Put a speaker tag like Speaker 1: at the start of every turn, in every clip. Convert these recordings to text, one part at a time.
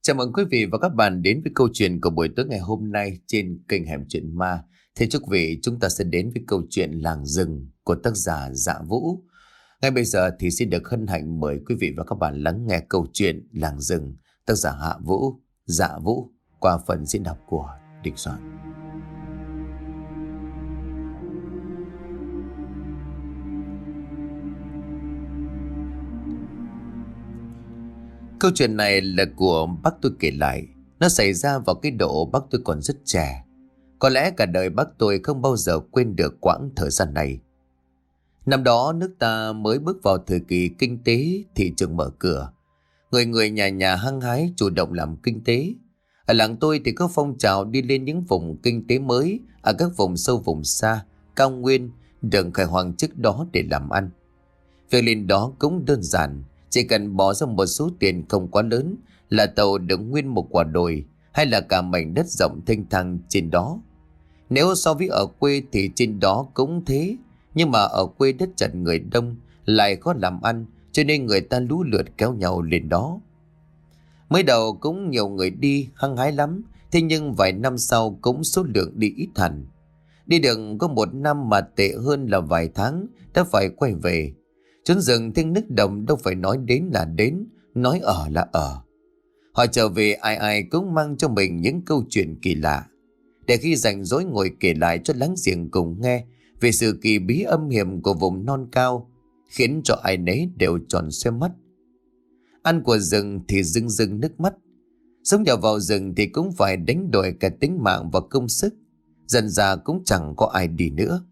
Speaker 1: Chào mừng quý vị và các bạn đến với câu chuyện của buổi tối ngày hôm nay trên kênh Hẻm Chuyện Ma. Thì chúc quý vị chúng ta sẽ đến với câu chuyện Làng Rừng của tác giả Dạ Vũ. Ngay bây giờ thì xin được hân hạnh mời quý vị và các bạn lắng nghe câu chuyện Làng Rừng tác giả Dạ Vũ qua phần diễn đọc của Đình Soạn. Câu chuyện này là của bác tôi kể lại. Nó xảy ra vào cái độ bác tôi còn rất trẻ. Có lẽ cả đời bác tôi không bao giờ quên được quãng thời gian này. Năm đó nước ta mới bước vào thời kỳ kinh tế, thị trường mở cửa. Người người nhà nhà hăng hái chủ động làm kinh tế. Ở làng tôi thì có phong trào đi lên những vùng kinh tế mới ở các vùng sâu vùng xa, cao nguyên, đừng khai hoang trước đó để làm ăn. Việc lên đó cũng đơn giản. Chỉ cần bỏ ra một số tiền không quá lớn là tàu được nguyên một quả đồi hay là cả mảnh đất rộng thênh thang trên đó. Nếu so với ở quê thì trên đó cũng thế, nhưng mà ở quê đất chật người đông lại khó làm ăn, cho nên người ta lũ lượt kéo nhau lên đó. Mới đầu cũng nhiều người đi hăng hái lắm, thế nhưng vài năm sau cũng số lượng đi ít hẳn. Đi được có một năm mà tệ hơn là vài tháng đã phải quay về. Trốn rừng thiên nước đồng đâu phải nói đến là đến, nói ở là ở. Họ trở về ai ai cũng mang cho mình những câu chuyện kỳ lạ, để khi rảnh rỗi ngồi kể lại cho láng giềng cùng nghe về sự kỳ bí âm hiểm của vùng non cao, khiến cho ai nấy đều tròn xoe mắt. Ăn của rừng thì rưng rưng nước mắt, sống nhờ vào rừng thì cũng phải đánh đổi cả tính mạng và công sức. Dần ra cũng chẳng có ai đi nữa.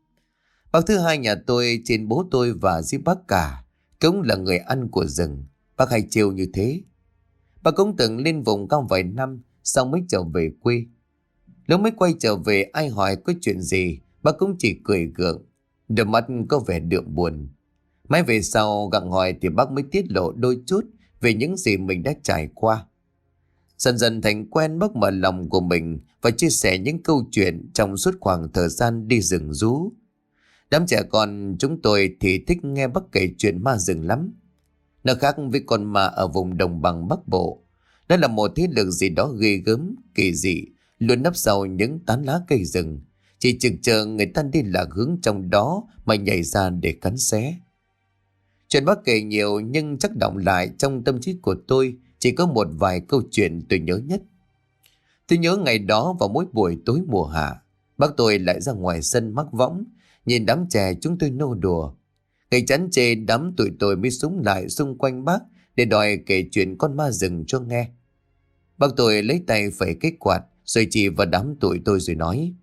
Speaker 1: Bác thứ hai nhà tôi trên bố tôi và dưới bác cả cũng là người ăn của rừng. Bác hay trêu như thế. Bác cũng từng lên vùng cao vài năm, sau mới trở về quê. Lúc mới quay trở về ai hỏi có chuyện gì, bác cũng chỉ cười gượng, đôi mắt có vẻ đượm buồn. Mãi về sau gặng hỏi thì bác mới tiết lộ đôi chút về những gì mình đã trải qua. Dần dần thành quen, bác mở lòng của mình và chia sẻ những câu chuyện trong suốt khoảng thời gian đi rừng rú. Đám trẻ con chúng tôi thì thích nghe bác kể chuyện ma rừng lắm. Nó khác với con ma ở vùng đồng bằng Bắc Bộ. Đó là một thế lực gì đó ghê gớm, kỳ dị, luôn nấp sau những tán lá cây rừng, chỉ chực chờ người ta đi lạc hướng trong đó mà nhảy ra để cắn xé. Chuyện bác kể nhiều nhưng chắc đọng lại trong tâm trí của tôi chỉ có một vài câu chuyện tôi nhớ nhất. Tôi nhớ ngày đó vào mỗi buổi tối mùa hạ, bác tôi lại ra ngoài sân mắc võng, nhìn đám trẻ chúng tôi nô đùa. Ngày chán chê đám tụi tôi mới súng lại xung quanh bác để đòi kể chuyện con ma rừng cho nghe. Bác tôi lấy tay phẩy cái quạt rồi chỉ vào đám tụi tôi rồi nói: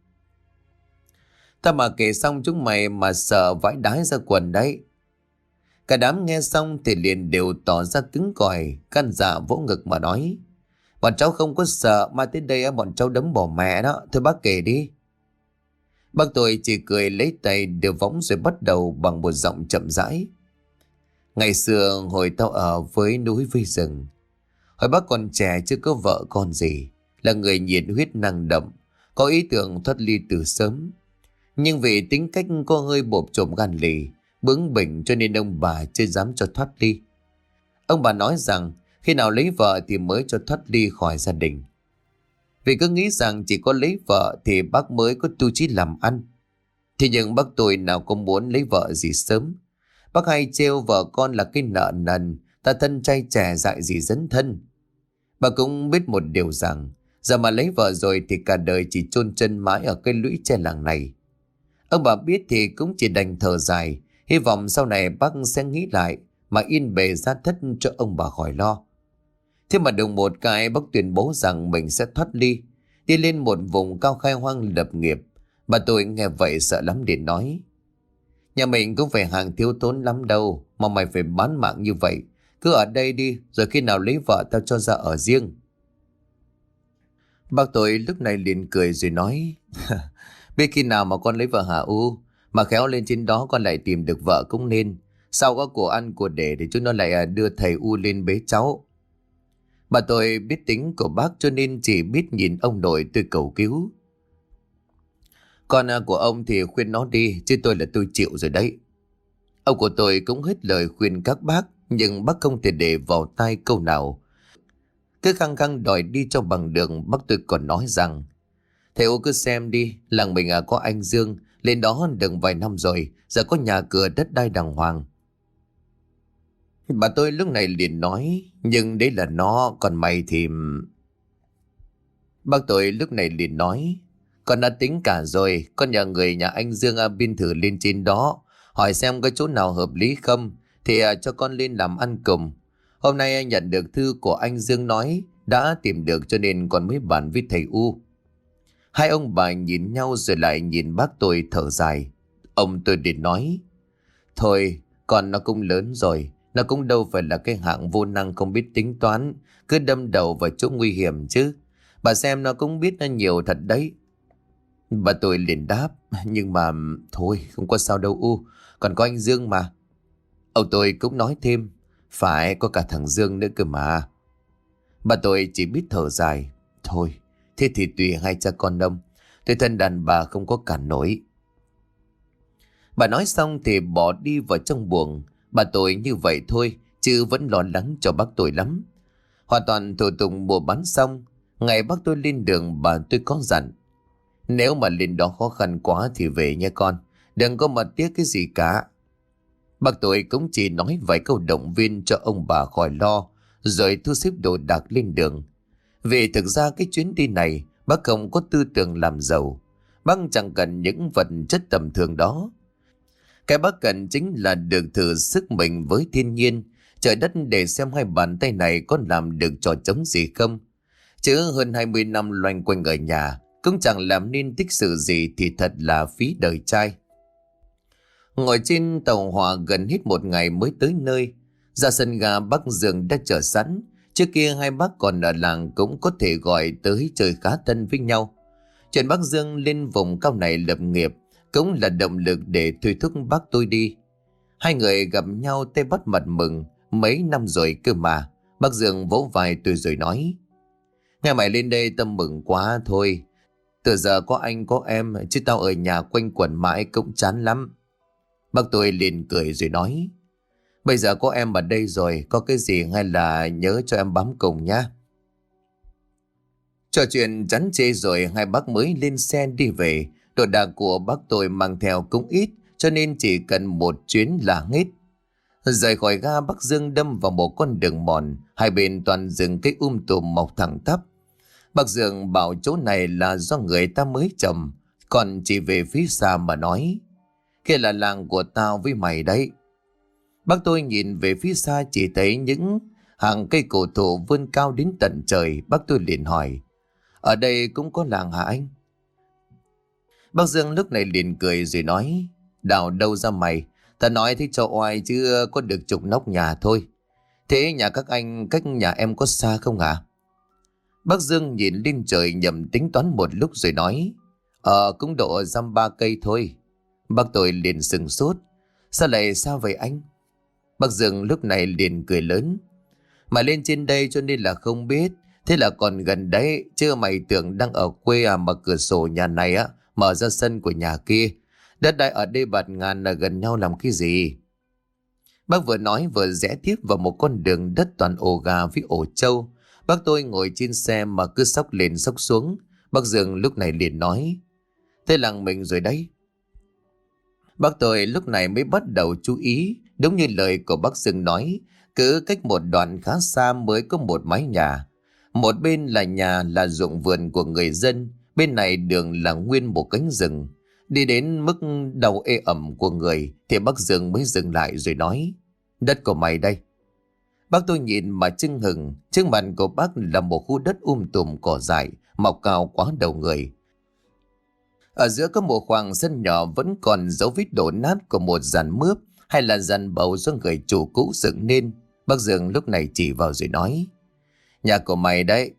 Speaker 1: "Ta mà kể xong chúng mày mà sợ vãi đái ra quần đấy." Cả đám nghe xong thì liền đều tỏ ra cứng cỏi, gan dạ vỗ ngực mà nói: "Bọn cháu không có sợ, mà tới đây bọn cháu đấm bỏ mẹ đó, thôi bác kể đi." Bác tôi chỉ cười lấy tay đưa võng rồi bắt đầu bằng một giọng chậm rãi: "Ngày xưa hồi tao ở với núi với rừng, hồi bác còn trẻ chưa có vợ con gì, là người nhiệt huyết năng động, có ý tưởng thoát ly từ sớm. Nhưng vì tính cách có hơi bộp chộp gan lì, bướng bỉnh cho nên ông bà chưa dám cho thoát ly. Ông bà nói rằng khi nào lấy vợ thì mới cho thoát ly khỏi gia đình. Vì cứ nghĩ rằng chỉ có lấy vợ thì bác mới có tu chí làm ăn. Thế nhưng bác tôi nào có muốn lấy vợ gì sớm. Bác hay trêu vợ con là cái nợ nần, ta thân trai trẻ dại gì dấn thân. Bà cũng biết một điều rằng giờ mà lấy vợ rồi thì cả đời chỉ chôn chân mãi ở cái lũy tre làng này. Ông bà biết thì cũng chỉ đành thở dài, hy vọng sau này bác sẽ nghĩ lại mà yên bề gia thất cho ông bà khỏi lo. Thế mà đùng một cái bác tuyên bố rằng mình sẽ thoát ly, đi lên một vùng cao khai hoang lập nghiệp. Bà tôi nghe vậy sợ lắm để nói: "Nhà mình cũng phải hàng thiếu thốn lắm đâu mà mày phải bán mạng như vậy. Cứ ở đây đi, rồi khi nào lấy vợ tao cho ra ở riêng." Bác tôi lúc này liền cười rồi nói: "Biết khi nào mà con lấy vợ hả U? Mà khéo lên trên đó con lại tìm được vợ cũng nên. Sau có của ăn của để thì chúng nó lại đưa thầy U lên bế cháu." Bà tôi biết tính của bác cho nên chỉ biết nhìn ông nội tôi cầu cứu: "Con của ông thì khuyên nó đi, chứ tôi là tôi chịu rồi đấy." Ông của tôi cũng hết lời khuyên các bác, nhưng bác không thể để vào tai câu nào. cứ khăng khăng đòi đi cho bằng được. Bác tôi còn nói rằng: thầy U cứ xem đi, làng mình có anh Dương, lên đó được vài năm rồi, giờ có nhà cửa đất đai đàng hoàng. Bà tôi lúc này liền nói: nhưng đấy là nó, còn mày thì... Bác tôi lúc này liền nói: con đã tính cả rồi, con nhờ người nhà anh Dương biên thử lên trên đó, hỏi xem có chỗ nào hợp lý không, thì cho con lên làm ăn cùng. Hôm nay anh nhận được thư của anh Dương nói đã tìm được, cho nên con mới bàn với thầy U. Hai ông bà nhìn nhau rồi lại nhìn bác tôi thở dài. Ông tôi liền nói: thôi, con nó cũng lớn rồi, nó cũng đâu phải là cái hạng vô năng không biết tính toán, cứ đâm đầu vào chỗ nguy hiểm chứ. Bà xem nó cũng biết nó nhiều thật đấy. Bà tôi liền đáp: nhưng mà thôi, không có sao đâu U, còn có anh Dương mà. Ông tôi cũng nói thêm: phải, có cả thằng Dương nữa cơ mà. Bà tôi chỉ biết thở dài: thôi, thế thì tùy hai cha con ông, tôi thân đàn bà không có cản nổi. Bà nói xong thì bỏ đi vào trong buồng. Bà tôi như vậy thôi, chứ vẫn lo lắng cho bác tôi lắm. Hoàn toàn thủ tục mua bán xong, ngày bác tôi lên đường, bà tôi có dặn: nếu mà lên đó khó khăn quá thì về nha con, đừng có mà tiếc cái gì cả. Bác tôi cũng chỉ nói vài câu động viên cho ông bà khỏi lo, rồi thu xếp đồ đạc lên đường. Vì thực ra cái chuyến đi này, bác không có tư tưởng làm giàu. Bác chẳng cần những vật chất tầm thường đó. Cái bác cần chính là được thử sức mình với thiên nhiên, trời đất, để xem hai bàn tay này có làm được trò trống gì không. Chứ hơn 20 năm loanh quanh ở nhà, cũng chẳng làm nên tích sự gì thì thật là phí đời trai. Ngồi trên tàu hỏa gần hết một ngày mới tới nơi. Ra sân ga bác Dương đã chờ sẵn. Trước kia hai bác còn ở làng cũng có thể gọi tới chơi khá thân với nhau. Chuyện bác Dương lên vùng cao này lập nghiệp cũng là động lực để thôi thúc bác tôi đi. Hai người gặp nhau tay bắt mặt mừng, mấy năm rồi cơ mà. Bác Dương vỗ vai tôi rồi nói: nghe mày lên đây tâm mừng quá thôi. Từ giờ có anh có em, chứ tao ở nhà quanh quẩn mãi cũng chán lắm. Bác tôi liền cười rồi nói: bây giờ có em ở đây rồi, có cái gì hay là nhớ cho em bám cùng nhá. Trò chuyện chán chê rồi hai bác mới lên xe đi về. Đồ đạc của bác tôi mang theo cũng ít, cho nên chỉ cần một chuyến là hết. Rời khỏi ga, bác Dương đâm vào một con đường mòn, hai bên toàn rừng cây tùm mọc thẳng tắp. Bác Dương bảo chỗ này là do người ta mới trồng, còn chỉ về phía xa mà nói: kia là làng của tao với mày đấy. Bác tôi nhìn về phía xa chỉ thấy những hàng cây cổ thụ vươn cao đến tận trời. Bác tôi liền hỏi: ở đây cũng có làng hả anh? Bác Dương lúc này liền cười rồi nói: đào đâu ra mày, ta nói thế cho oai chứ có được chục nóc nhà thôi. Thế nhà các anh cách nhà em có xa không hả? Bác Dương nhìn lên trời nhầm tính toán một lúc rồi nói: cũng độ dăm ba cây thôi. Bác tôi liền sừng sốt: sao lại sao vậy anh? Bác Dương lúc này liền cười lớn: mà lên trên đây cho nên là không biết, thế là còn gần đấy, chứ mày tưởng đang ở quê à, mà cửa sổ nhà này á mở ra sân của nhà kia. Đất đai ở đây bạt ngàn là gần nhau làm cái gì? Bác vừa nói vừa rẽ tiếp vào một con đường đất toàn ổ gà với ổ trâu. Bác tôi ngồi trên xe mà cứ xốc lên xốc xuống. Bác Dương lúc này liền nói: thế làng mình rồi đấy. Bác tôi lúc này mới bắt đầu chú ý. Đúng như lời của bác Dương nói, cứ cách một đoạn khá xa mới có một mái nhà. Một bên là nhà là ruộng vườn của người dân, bên này đường là nguyên một cánh rừng. Đi đến mức đầu ê ẩm của người thì bác Dương mới dừng lại rồi nói: đất của mày đây. Bác tôi nhìn mà chưng hừng. Trước mặt của bác là một khu đất tùm cỏ dại mọc cao quá đầu người. Ở giữa có một khoảng sân nhỏ vẫn còn dấu vết đổ nát của một dàn mướp hay là dàn bầu do người chủ cũ dựng nên. Bác Dương lúc này chỉ vào rồi nói: nhà của mày đấy.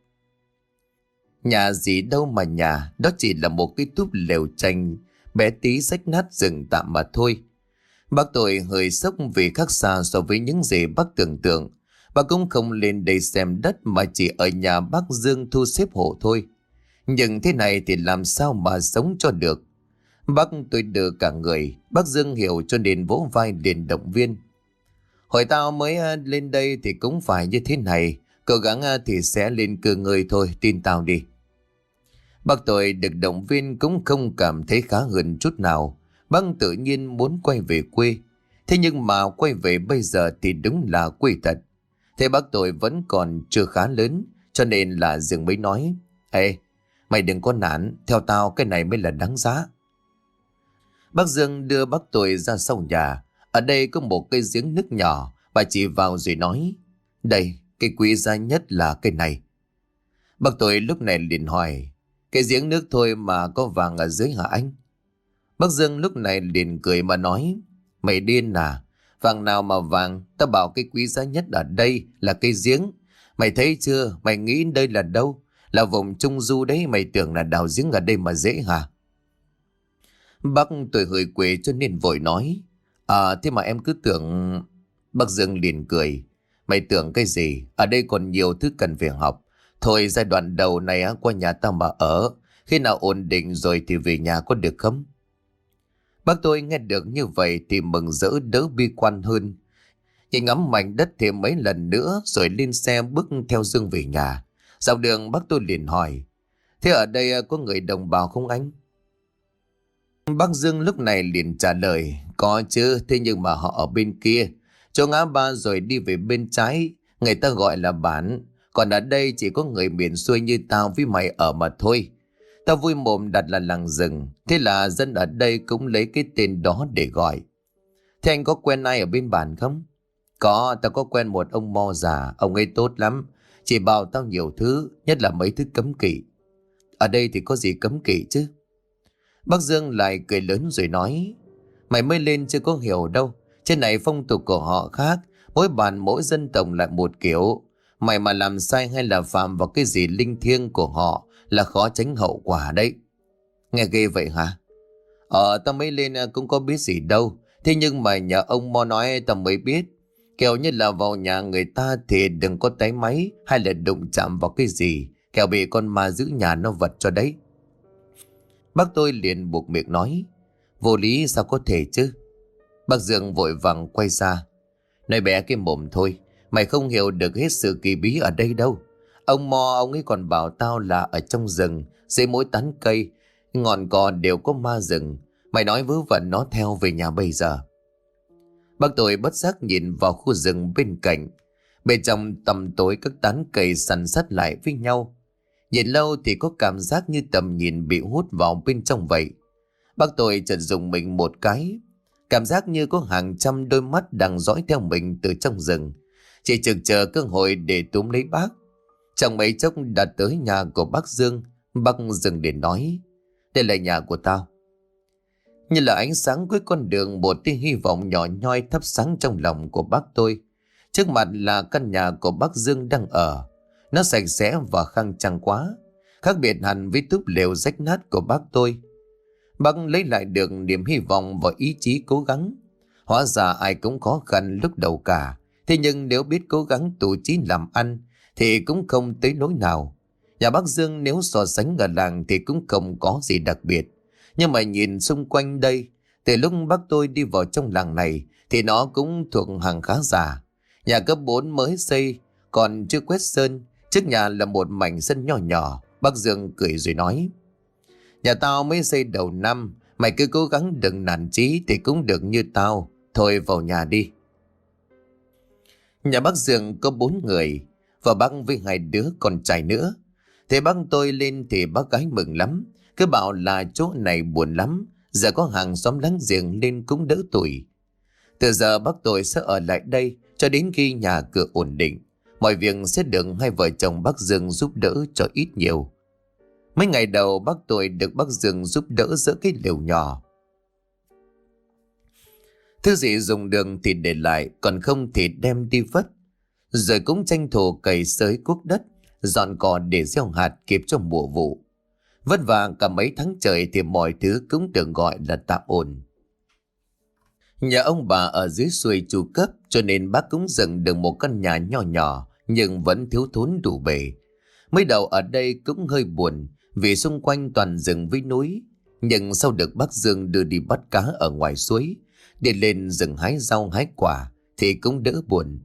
Speaker 1: Nhà gì đâu mà nhà, đó chỉ là một cái túp lều tranh bé tí rách nát rừng tạm mà thôi. Bác tôi hơi sốc vì khác xa so với những gì bác tưởng tượng. Bác cũng không lên đây xem đất mà chỉ ở nhà bác Dương thu xếp hộ thôi. Nhưng thế này thì làm sao mà sống cho được. Bác tôi đờ cả người. Bác Dương hiểu cho nên vỗ vai liền động viên: hồi tao mới lên đây thì cũng phải như thế này. Cố gắng thì sẽ lên cơ ngơi thôi, tin tao đi. Bác tôi được động viên cũng không cảm thấy khá hơn chút nào. Bác tự nhiên muốn quay về quê. Thế nhưng mà quay về bây giờ thì đúng là quê thật. Thế bác tôi vẫn còn chưa khá lớn, cho nên là Dương mới nói: Ê, mày đừng có nản, theo tao cái này mới là đáng giá. Bác Dương đưa bác tôi ra sau nhà. Ở đây có một cây giếng nước nhỏ, bà chỉ vào rồi nói: Đây, cái quý giá nhất là cây này. Bác tôi lúc này liền hỏi: Cái giếng nước thôi mà có vàng ở dưới hả anh? Bác Dương lúc này liền cười mà nói: Mày điên à? Vàng nào mà vàng, tao bảo cái quý giá nhất ở đây là cây giếng. Mày thấy chưa, mày nghĩ đây là đâu? Là vùng Trung Du đấy, mày tưởng là đào giếng ở đây mà dễ hả? Bác tôi hơi quê cho nên vội nói: Thế mà em cứ tưởng... Bác Dương liền cười: Mày tưởng cái gì? Ở đây còn nhiều thứ cần phải học. Thôi giai đoạn đầu này qua nhà tao mà ở. Khi nào ổn định rồi thì về nhà có được không? Bác tôi nghe được như vậy thì mừng rỡ đỡ bi quan hơn. Nhìn ngắm mảnh đất thêm mấy lần nữa rồi lên xe bước theo Dương về nhà. Dọc đường bác tôi liền hỏi: Thế ở đây có người đồng bào không anh? Bác Dương lúc này liền trả lời: Có chứ, thế nhưng mà họ ở bên kia. Chỗ ngã ba rồi đi về bên trái, người ta gọi là bản. Còn ở đây chỉ có người miền xuôi như tao với mày ở mà thôi. Tao vui mồm đặt là làng rừng, thế là dân ở đây cũng lấy cái tên đó để gọi. Thế anh có quen ai ở bên bản không? Có, tao có quen một ông mo già, ông ấy tốt lắm. Chỉ bảo tao nhiều thứ, nhất là mấy thứ cấm kỵ. Ở đây thì có gì cấm kỵ chứ? Bác Dương lại cười lớn rồi nói: Mày mới lên chưa có hiểu đâu. Trên này phong tục của họ khác, mỗi bản mỗi dân tộc lại một kiểu. Mày mà làm sai hay là phạm vào cái gì linh thiêng của họ là khó tránh hậu quả đấy. Nghe ghê vậy hả? Tao mới lên cũng có biết gì đâu. Thế nhưng mà nhà ông Mo nói tao mới biết. Kẻo như là vào nhà người ta thì đừng có táy máy hay là đụng chạm vào cái gì, kẻo bị con ma giữ nhà nó vật cho đấy. Bác tôi liền buộc miệng nói: Vô lý sao có thể chứ? Bác Dương vội vàng quay ra: Nói bé cái mồm thôi, mày không hiểu được hết sự kỳ bí ở đây đâu. Ông Mo ông ấy còn bảo tao là ở trong rừng, dưới mỗi tán cây, ngọn cỏ đều có ma rừng. Mày nói vớ vẩn nó theo về nhà bây giờ. Bác tôi bất giác nhìn vào khu rừng bên cạnh. Bên trong tầm tối các tán cây săn sát lại với nhau. Nhìn lâu thì có cảm giác như tầm nhìn bị hút vào bên trong vậy. Bác tôi chợt dùng mình một cái. Cảm giác như có hàng trăm đôi mắt đang dõi theo mình từ trong rừng, chỉ trực chờ cơ hội để túm lấy bác. Trong mấy chốc đã tới nhà của bác Dương. Bác dừng để nói: Đây là nhà của tao. Như là ánh sáng cuối con đường, một tia hy vọng nhỏ nhoi thắp sáng trong lòng của bác tôi. Trước mặt là căn nhà của bác Dương đang ở. Nó sạch sẽ và khang trang quá, khác biệt hẳn với túp lều rách nát của bác tôi. Bác lấy lại được niềm hy vọng và ý chí cố gắng. Hóa ra ai cũng khó khăn lúc đầu cả. Thế nhưng nếu biết cố gắng tụ chí làm ăn thì cũng không tới nỗi nào. Nhà bác Dương nếu so sánh ở làng thì cũng không có gì đặc biệt. Nhưng mà nhìn xung quanh đây, từ lúc bác tôi đi vào trong làng này thì nó cũng thuộc hàng khá giả. Nhà cấp 4 mới xây, còn chưa quét sơn. Trước nhà là một mảnh sân nhỏ nhỏ. Bác Dương cười rồi nói: Nhà tao mới xây đầu năm, mày cứ cố gắng đừng nản chí thì cũng được như tao. Thôi vào nhà đi. Nhà bác Dương có 4 người, và bác với 2 đứa con trai nữa. Thế bác tôi lên thì bác gái mừng lắm, cứ bảo là chỗ này buồn lắm, giờ có hàng xóm láng giềng lên cũng đỡ tuổi. Từ giờ bác tôi sẽ ở lại đây cho đến khi nhà cửa ổn định. Mọi việc sẽ được hai vợ chồng bác Dương giúp đỡ cho ít nhiều. Mấy ngày đầu bác tôi được bác Dương giúp đỡ dỡ cái lều nhỏ. Thứ gì dùng được thì để lại, còn không thì đem đi vất. Rồi cũng tranh thủ cày xới cuốc đất, dọn cỏ để gieo hạt kịp cho mùa vụ. Vất vả cả mấy tháng trời thì mọi thứ cũng được gọi là tạm ổn. Nhà ông bà ở dưới xuôi chu cấp, cho nên bác cũng dựng được một căn nhà nho nhỏ nhưng vẫn thiếu thốn đủ bề. Mới đầu ở đây cũng hơi buồn vì xung quanh toàn rừng với núi. Nhưng sau được bác Dương đưa đi bắt cá ở ngoài suối, để lên rừng hái rau hái quả thì cũng đỡ buồn.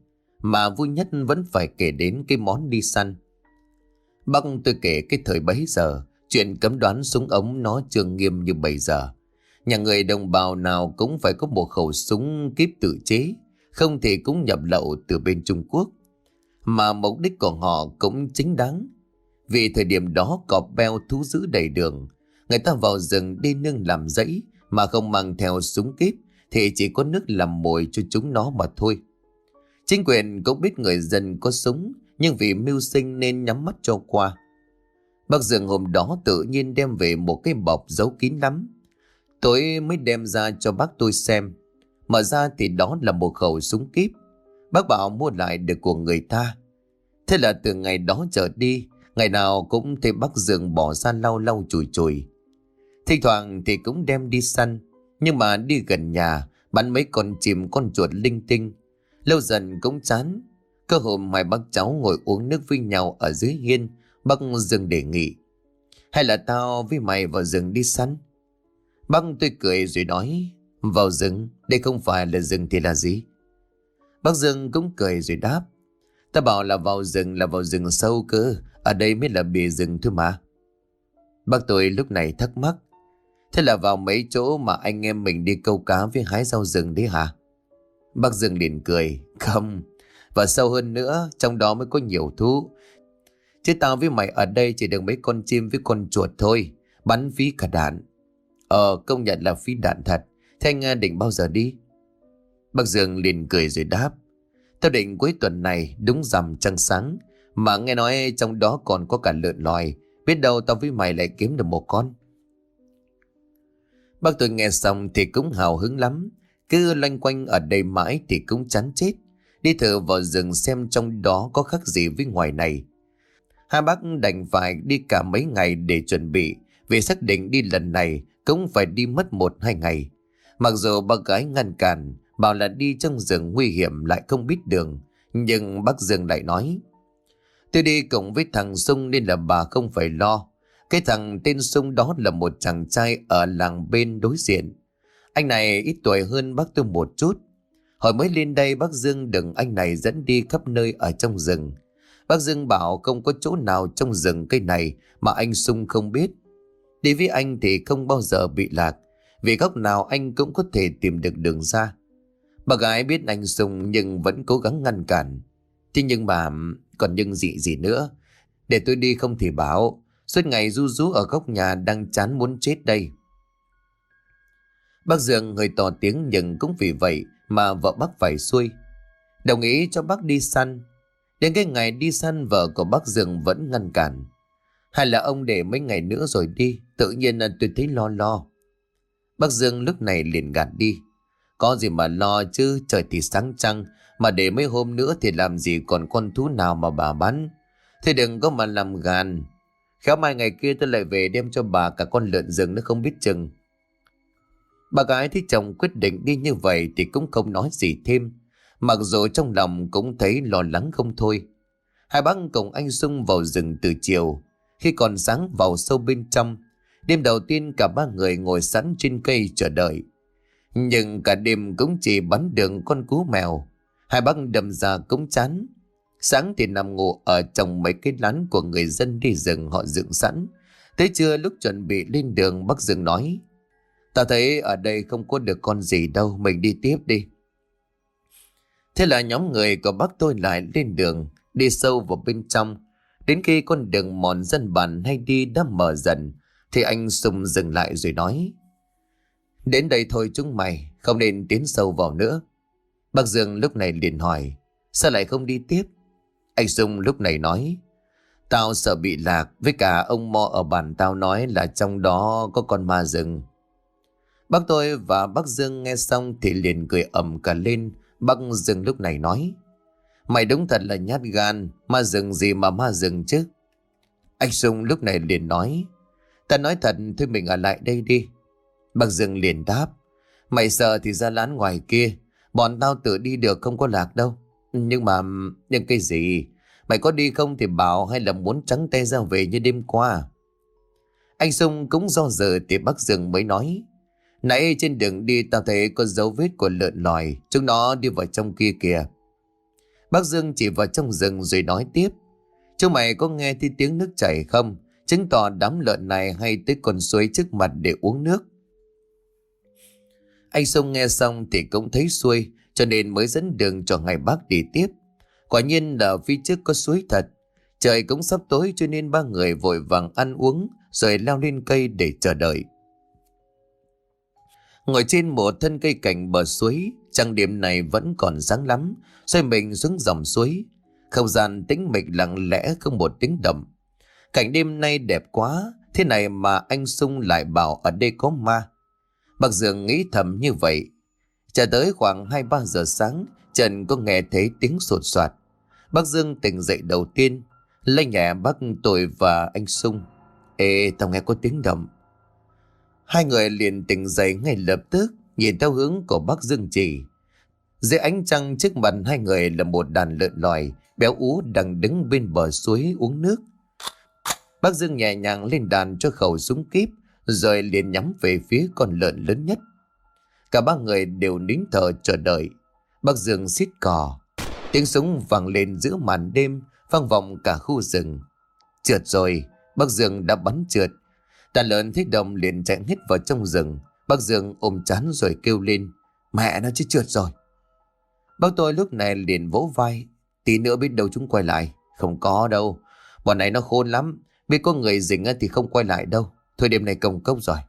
Speaker 1: mà vui nhất vẫn phải kể đến cái món đi săn. Bác tôi kể cái thời bấy giờ, chuyện cấm đoán súng ống nó chưa nghiêm như bây giờ. Nhà người đồng bào nào cũng phải có một khẩu súng kíp tự chế, không thì cũng nhập lậu từ bên Trung Quốc. Mà mục đích của họ cũng chính đáng. Vì thời điểm đó cọp beo thú dữ đầy đường, người ta vào rừng đi nương làm rẫy mà không mang theo súng kíp thì chỉ có nước làm mồi cho chúng nó mà thôi. Chính quyền cũng biết người dân có súng, nhưng vì mưu sinh nên nhắm mắt cho qua. Bác Dương hôm đó tự nhiên đem về một cái bọc giấu kín lắm. Tôi mới đem ra cho bác tôi xem. Mở ra thì đó là một khẩu súng kíp. Bác bảo mua lại được của người ta. Thế là từ ngày đó trở đi, ngày nào cũng thấy bác Dương bỏ ra lau lau chùi chùi. Thỉnh thoảng thì cũng đem đi săn, nhưng mà đi gần nhà bắn mấy con chim con chuột linh tinh. Lâu dần cũng chán. Cơ hôm hai bác cháu ngồi uống nước với nhau ở dưới hiên, bác Dương đề nghị: hay là tao với mày vào rừng đi săn? Bác tôi cười rồi nói: vào rừng? Đây không phải là rừng thì là gì? Bác Dương cũng cười rồi đáp: ta bảo là vào rừng sâu cơ, ở đây mới là bìa rừng thôi mà. Bác tôi lúc này thắc mắc: thế là vào mấy chỗ mà anh em mình đi câu cá với hái rau rừng đấy hả? Bác Dương liền cười: không, và sâu hơn nữa, trong đó mới có nhiều thú. Chứ tao với mày ở đây chỉ được mấy con chim với con chuột thôi, bắn phí cả đạn. Công nhận là phí đạn thật. Thế anh định bao giờ đi? Bác Dương liền cười rồi đáp: tao định cuối tuần này, đúng rằm trăng sáng, mà nghe nói trong đó còn có cả lợn lòi, biết đâu tao với mày lại kiếm được một con. Bác tôi nghe xong thì cũng hào hứng lắm. Cứ loanh quanh ở đây mãi thì cũng chán chết. Đi thử vào rừng xem trong đó có khác gì với ngoài này. Hai bác đành phải đi cả mấy ngày để chuẩn bị, vì xác định đi lần này cũng phải đi mất 1-2 ngày. Mặc dù bác gái ngăn cản, bảo là đi trong rừng nguy hiểm lại không biết đường, nhưng bác Dương lại nói: tôi đi cùng với thằng Sung nên là bà không phải lo. Cái thằng tên Sung đó là một chàng trai ở làng bên đối diện. Anh này ít tuổi hơn bác tôi một chút. Hồi mới lên đây bác Dương đừng anh này dẫn đi khắp nơi ở trong rừng. Bác Dương bảo không có chỗ nào trong rừng cây này mà anh Sung không biết. Đi với anh thì không bao giờ bị lạc, vì góc nào anh cũng có thể tìm được đường ra. Bà gái biết anh Sung nhưng vẫn cố gắng ngăn cản. Thế nhưng mà còn nhưng gì nữa. Để tôi đi không thì bảo. Suốt ngày ru rú ở góc nhà đang chán muốn chết đây. Bác Dương hơi to tiếng nhưng cũng vì vậy mà vợ bác phải xuôi, đồng ý cho bác đi săn. Đến cái ngày đi săn vợ của bác Dương vẫn ngăn cản. Hay là ông để mấy ngày nữa rồi đi, tự nhiên là tôi thấy lo. Bác Dương lúc này liền gạt đi: có gì mà lo chứ, trời thì sáng trăng, mà để mấy hôm nữa thì làm gì còn con thú nào mà bà bắn. Thế đừng có mà làm gàn, khéo mai ngày kia tôi lại về đem cho bà cả con lợn rừng nó không biết chừng. Bà gái thấy chồng quyết định đi như vậy thì cũng không nói gì thêm, mặc dù trong lòng cũng thấy lo lắng không thôi. Hai bác cùng anh Sung vào rừng từ chiều. Khi còn sáng vào sâu bên trong, đêm đầu tiên cả ba người ngồi sẵn trên cây chờ đợi. Nhưng cả đêm cũng chỉ bắn được con cú mèo. Hai bác đâm ra cũng chán. Sáng thì nằm ngủ ở trong mấy cái lán của người dân đi rừng họ dựng sẵn. Tới trưa lúc chuẩn bị lên đường, bác Dương nói: tao thấy ở đây không có được con gì đâu, mình đi tiếp đi. Thế là nhóm người của bác tôi lại lên đường, đi sâu vào bên trong. Đến khi con đường mòn dân bản hay đi đã mở dần thì anh Sung dừng lại rồi nói: đến đây thôi chúng mày, không nên tiến sâu vào nữa. Bác Dương lúc này liền hỏi: sao lại không đi tiếp? Anh Sung lúc này nói: tao sợ bị lạc, với cả ông Mo ở bản tao nói là trong đó có con ma rừng. Bác tôi và bác Dương nghe xong thì liền cười ầm cả lên. Bác Dương lúc này nói: mày đúng thật là nhát gan, ma rừng gì mà ma rừng chứ. Anh Sung lúc này liền nói: ta nói thật thôi, mình ở lại đây đi. Bác Dương liền đáp: mày sợ thì ra lán ngoài kia, bọn tao tự đi được, không có lạc đâu. Nhưng cái gì? Mày có đi không thì bảo, hay là muốn trắng tay ra về như đêm qua? Anh Sung cũng do dự thì bác Dương mới nói: nãy trên đường đi tao thấy có dấu vết của lợn lòi, chúng nó đi vào trong kia kìa. Bác Dương chỉ vào trong rừng rồi nói tiếp. Chúng mày có nghe thấy tiếng nước chảy không? Chứng tỏ đám lợn này hay tới con suối trước mặt để uống nước. Anh Sung nghe xong thì cũng thấy xuôi, cho nên mới dẫn đường cho ngày bác đi tiếp. Quả nhiên là phía trước có suối thật. Trời cũng sắp tối cho nên ba người vội vàng ăn uống rồi leo lên cây để chờ đợi. Ngồi trên một thân cây cạnh bờ suối, trăng đêm này vẫn còn sáng lắm, xoay mình xuống dòng suối. Không gian tĩnh mịch lặng lẽ không một tiếng động. Cảnh đêm nay đẹp quá, thế này mà anh Sung lại bảo ở đây có ma. Bác Dương nghĩ thầm như vậy. Chờ tới khoảng 2-3 giờ sáng, Trần có nghe thấy tiếng sột soạt. Bác Dương tỉnh dậy đầu tiên, lấy nhẹ bác tôi và anh Sung. Ê, tao nghe có tiếng động. Hai người liền tỉnh dậy ngay lập tức, nhìn theo hướng của bác Dương chỉ. Dưới ánh trăng trước mặt hai người là một đàn lợn lòi béo ú đang đứng bên bờ suối uống nước. Bác Dương nhẹ nhàng lên đàn cho khẩu súng kíp, rồi liền nhắm về phía con lợn lớn nhất. Cả ba người đều nín thở chờ đợi. Bác Dương xít cò, tiếng súng vang lên giữa màn đêm, vang vọng cả khu rừng. Trượt rồi, bác Dương đã bắn trượt. Đàn lợn thấy động liền chạy hết vào trong rừng. Bác Dương ôm trán rồi kêu lên, mẹ nó chứ trượt rồi. Bác tôi lúc này liền vỗ vai, tí nữa biết đâu chúng quay lại. Không có đâu, bọn này nó khôn lắm, biết có người rình thì không quay lại đâu. Thôi đêm nay công cốc rồi.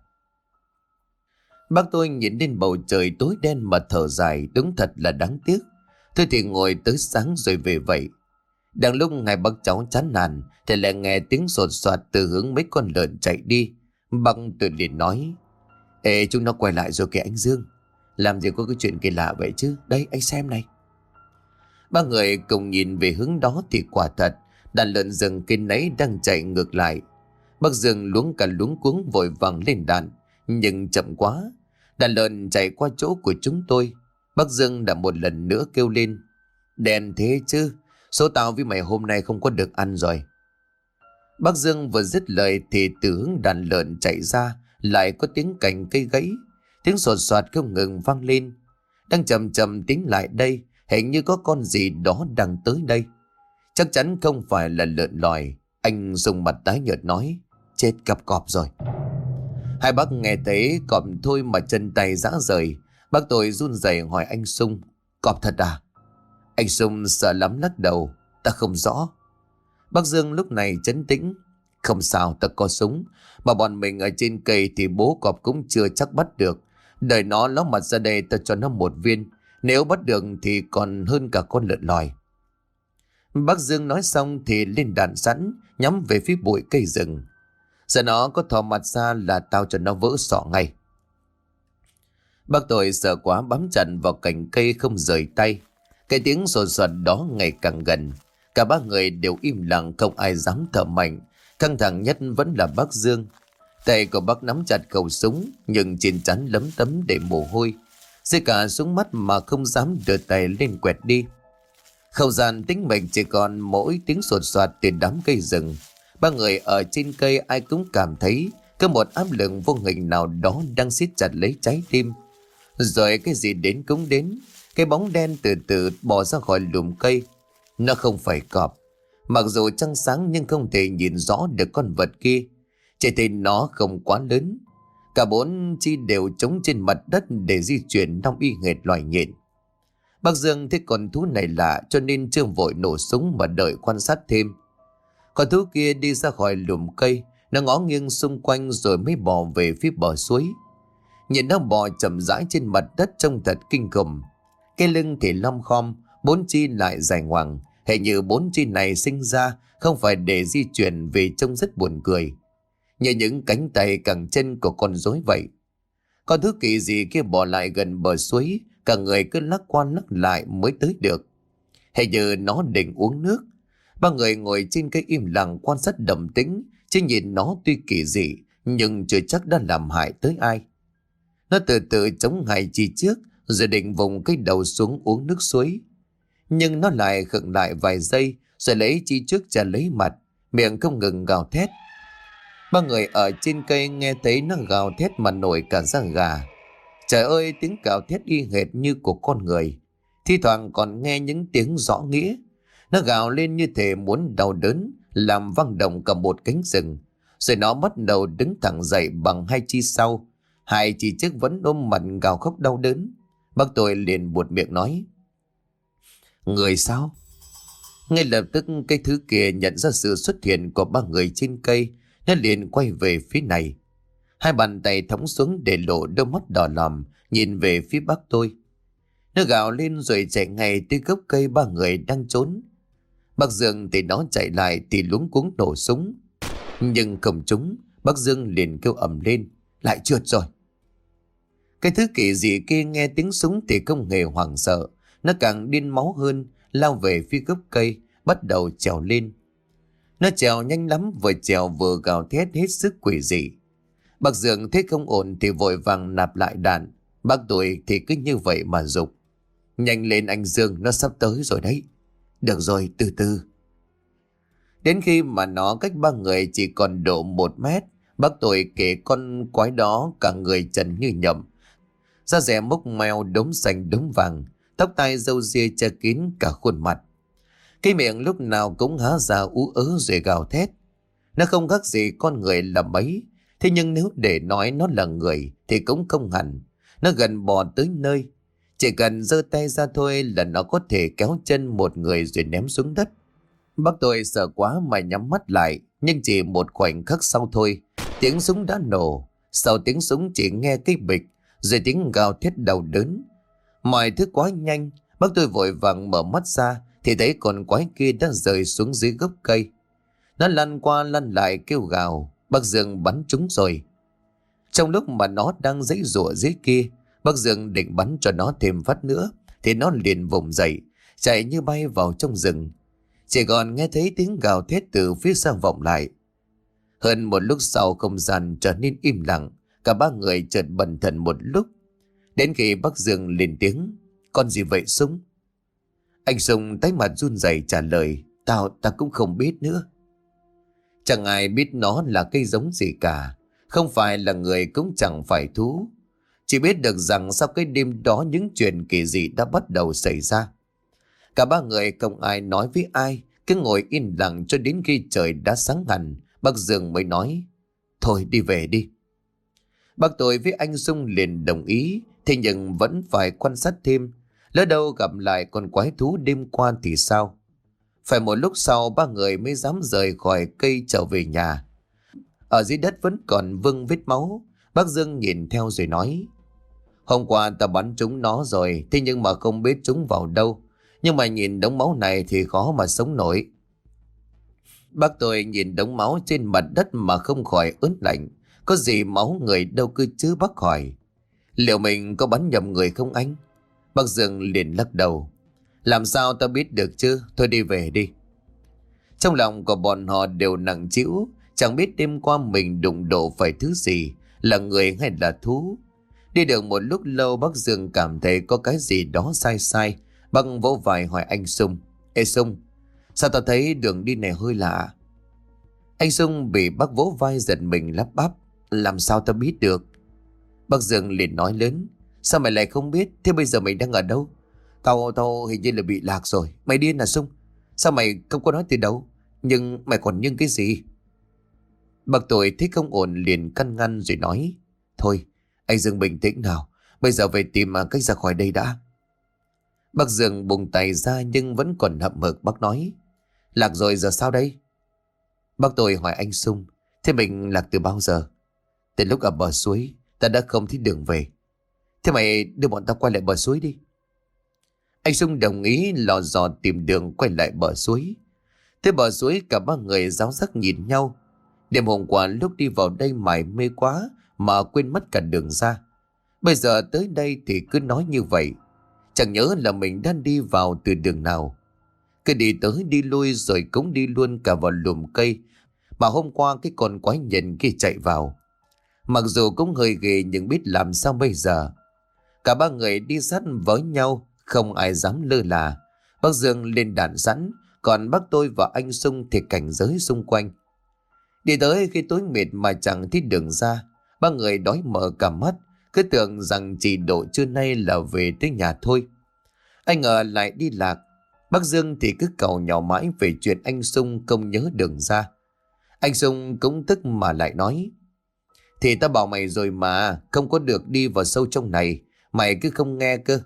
Speaker 1: Bác tôi nhìn lên bầu trời tối đen mà thở dài, đúng thật là đáng tiếc. Thôi thì ngồi tới sáng rồi về vậy. Đang lúc ngày bác cháu chán nản thì lại nghe tiếng sột soạt từ hướng mấy con lợn chạy đi. Bác tôi liền nói, ê, chúng nó quay lại rồi kìa anh Dương. Làm gì có cái chuyện kỳ lạ vậy chứ. Đây anh xem này. Ba người cùng nhìn về hướng đó thì quả thật đàn lợn rừng kia nấy đang chạy ngược lại. Bác Dương luống cả luống cuống vội vàng lên đàn, nhưng chậm quá. Đàn lợn chạy qua chỗ của chúng tôi. Bác Dương đã một lần nữa kêu lên, đèn thế chứ, số tao với mày hôm nay không có được ăn rồi. Bác Dương vừa dứt lời thì từ hướng đàn lợn chạy ra lại có tiếng cành cây gãy, tiếng sột soạt không ngừng vang lên. Đang chậm chậm tiến lại đây, hình như có con gì đó đang tới đây. Chắc chắn không phải là lợn lòi. Anh dùng mặt tái nhợt nói, chết cặp cọp rồi. Hai bác nghe thấy cọp thôi mà chân tay rã rời. Bác tôi run rẩy hỏi anh Sung, cọp thật à? Anh Sung sợ lắm lắc đầu, ta không rõ. Bác Dương lúc này trấn tĩnh, không sao, ta có súng. Mà bọn mình ở trên cây thì bố cọp cũng chưa chắc bắt được. Đợi nó ló mặt ra đây ta cho nó một viên. Nếu bắt được thì còn hơn cả con lợn lòi. Bác Dương nói xong thì lên đạn sẵn, nhắm về phía bụi cây rừng. Giờ nó có thò mặt ra là tao cho nó vỡ sọ ngay. Bác tôi sợ quá bám chặt vào cành cây không rời tay. Cái tiếng sột soạt đó ngày càng gần. Cả ba người đều im lặng, không ai dám thở mạnh. Căng thẳng nhất vẫn là bác Dương. Tay của bác nắm chặt khẩu súng, nhưng trên trán lấm tấm để mồ hôi. Dưới cả súng mắt mà không dám đưa tay lên quẹt đi. Không gian tĩnh mịch chỉ còn mỗi tiếng sột soạt từ đám cây rừng. Ba người ở trên cây ai cũng cảm thấy có một áp lực vô hình nào đó đang siết chặt lấy trái tim. Rồi cái gì đến cũng đến. Cái bóng đen từ từ bò ra khỏi lùm cây. Nó không phải cọp. Mặc dù trăng sáng nhưng không thể nhìn rõ được con vật kia. Chỉ thấy nó không quá lớn. Cả bốn chi đều trống trên mặt đất để di chuyển trong y hệt loài nhện. Bác Dương thấy con thú này lạ cho nên chưa vội nổ súng mà đợi quan sát thêm. Con thú kia đi ra khỏi lùm cây, nó ngó nghiêng xung quanh rồi mới bò về phía bờ suối. Nhìn nó bò chậm rãi trên mặt đất trông thật kinh khủng. Cái lưng thì lom khom, bốn chi lại dài ngoằng, hệ như bốn chi này sinh ra không phải để di chuyển vì trông rất buồn cười. Như những cánh tay cẳng chân của con rối vậy. Con thứ kỳ gì kia bò lại gần bờ suối, cả người cứ lắc qua lắc lại mới tới được. Hệ như nó định uống nước. Ba người ngồi trên cây im lặng quan sát động tĩnh, chứ nhìn nó tuy kỳ dị nhưng chưa chắc đã làm hại tới ai. Nó từ từ chống hai chi trước rồi định vùng cái đầu xuống uống nước suối. Nhưng nó lại khựng lại vài giây rồi lấy chi trước chà lấy mặt, miệng không ngừng gào thét. Ba người ở trên cây nghe thấy nó gào thét mà nổi cả da gà. Trời ơi, tiếng gào thét y hệt như của con người. thi thoảng còn nghe những tiếng rõ nghĩa. Nó gào lên như thể muốn đau đớn, làm vang động cả một cánh rừng. Rồi nó bắt đầu đứng thẳng dậy bằng hai chi sau. Hai chi trước vẫn ôm mặt gào khóc đau đớn. Bác tôi liền buột miệng nói: Người sao? Ngay lập tức cái thứ kia nhận ra sự xuất hiện của ba người trên cây. Nó liền quay về phía này. Hai bàn tay thõng xuống để lộ đôi mắt đỏ lòm nhìn về phía bác tôi. Nó gào lên rồi chạy ngay tới gốc cây ba người đang trốn. Bác Dương thì nó chạy lại thì luống cuống nổ súng. Nhưng không trúng, bác Dương liền kêu ầm lên: Lại trượt rồi. Cái thứ kỳ dị kia nghe tiếng súng thì không hề hoảng sợ. Nó càng điên máu hơn, lao về phía gốc cây, bắt đầu trèo lên. Nó trèo nhanh lắm, vừa trèo vừa gào thét hết sức quỷ dị. Bác Dương thấy không ổn thì vội vàng nạp lại đạn. Bác tôi thì cứ như vậy mà giục: Nhanh lên anh Dương, nó sắp tới rồi đấy. Được rồi, từ từ. Đến khi mà nó cách ba người chỉ còn độ 1 mét, bác tôi kể con quái đó cả người trần như nhộng, da dẻ mốc meo đốm xanh đốm vàng, tóc tai râu ria che kín cả khuôn mặt. Cái miệng lúc nào cũng há ra ú ớ rồi gào thét. Nó không khác gì con người là mấy. Thế nhưng nếu để nói nó là người thì cũng không hẳn. Nó gần bò tới nơi. Chỉ cần giơ tay ra thôi là nó có thể kéo chân một người rồi ném xuống đất. Bác tôi sợ quá mà nhắm mắt lại. Nhưng chỉ một khoảnh khắc sau thôi, tiếng súng đã nổ. Sau tiếng súng chỉ nghe cái bịch, rồi tiếng gào thét đau đớn. Mọi thứ quá nhanh. Bác tôi vội vàng mở mắt ra thì thấy con quái kia đã rơi xuống dưới gốc cây. Nó lăn qua lăn lại kêu gào: Bác Dương bắn trúng rồi. Trong lúc mà nó đang giãy giụa dưới kia, bác Dương định bắn cho nó thêm phát nữa thì nó liền vùng dậy, chạy như bay vào trong rừng. Chỉ còn nghe thấy tiếng gào thét từ phía sau vọng lại. Hơn một lúc sau không gian trở nên im lặng. Cả ba người chợt bần thần một lúc. Đến khi bác Dương lên tiếng: Con gì vậy Súng? Anh Súng tái mặt run rẩy trả lời: Ta cũng không biết nữa. Chẳng ai biết nó là cây giống gì cả. Không phải là người cũng chẳng phải thú. Chỉ biết được rằng sau cái đêm đó những chuyện kỳ dị đã bắt đầu xảy ra. Cả ba người không ai nói với ai, cứ ngồi yên lặng cho đến khi trời đã sáng hẳn. Bác Dương mới nói: Thôi đi về đi. Bác tôi với anh Dung liền đồng ý. Thế nhưng vẫn phải quan sát thêm. Lỡ đâu gặp lại con quái thú đêm qua thì sao? Phải một lúc sau ba người mới dám rời khỏi cây trở về nhà. Ở dưới đất vẫn còn vương vết máu. Bác Dương nhìn theo rồi nói: Hôm qua ta bắn trúng nó rồi, thế nhưng mà không biết trúng vào đâu. Nhưng mà nhìn đống máu này thì khó mà sống nổi. Bác tôi nhìn đống máu trên mặt đất mà không khỏi ớn lạnh. Có gì máu người đâu cơ chứ, bác hỏi. Liệu mình có bắn nhầm người không anh? Bác Dương liền lắc đầu: Làm sao ta biết được chứ, thôi đi về đi. Trong lòng của bọn họ đều nặng trĩu. Chẳng biết đêm qua mình đụng độ phải thứ gì, là người hay là thú. Đi được một lúc lâu, bác Dương cảm thấy có cái gì đó sai sai. Bác vỗ vai hỏi anh Sung: Ê Sung, sao tao thấy đường đi này hơi lạ? Anh Sung bị bác vỗ vai giật mình lắp bắp: Làm sao tao biết được? Bác Dương liền nói lớn: Sao mày lại không biết? Thế bây giờ mày đang ở đâu? Tao hình như là bị lạc rồi. Mày điên à Sung? Sao mày không có nói từ đâu? Nhưng mày còn nhưng cái gì? Bác tôi thấy không ổn liền căn ngăn rồi nói: Thôi anh Dương bình tĩnh nào. Bây giờ về tìm cách ra khỏi đây đã. Bác Dương buông tay ra nhưng vẫn còn hậm hực. Bác nói: Lạc rồi giờ sao đây? Bác tôi hỏi anh Sung: Thế mình lạc từ bao giờ? Từ lúc ở bờ suối ta đã không thấy đường về. Thế mày đưa bọn ta quay lại bờ suối đi. Anh Sung đồng ý lò dò tìm đường quay lại bờ suối. Thế bờ suối cả ba người ráo rắc nhìn nhau. Đêm hôm qua lúc đi vào đây mải mê quá mà quên mất cả đường ra. Bây giờ tới đây thì cứ nói như vậy. Chẳng nhớ là mình đang đi vào từ đường nào. Cứ đi tới đi lui rồi cũng đi luôn cả vào lùm cây mà hôm qua cái con quái nhân kia chạy vào. Mặc dù cũng hơi ghê nhưng biết làm sao bây giờ. Cả ba người đi sát với nhau, không ai dám lơ là. Bác Dương lên đạn sẵn, còn bác tôi và anh Sung thì cảnh giới xung quanh. Đi tới khi tối mịt mà chẳng thấy đường ra. Ba người đói mở cả mắt, cứ tưởng rằng chỉ độ trưa nay là về tới nhà thôi. Anh ngờ lại đi lạc. Bác Dương thì cứ càu nhàu mãi về chuyện anh Sung không nhớ đường ra. Anh Sung cũng tức mà lại nói: thì tao bảo mày rồi mà, không có được đi vào sâu trong này, mày cứ không nghe cơ.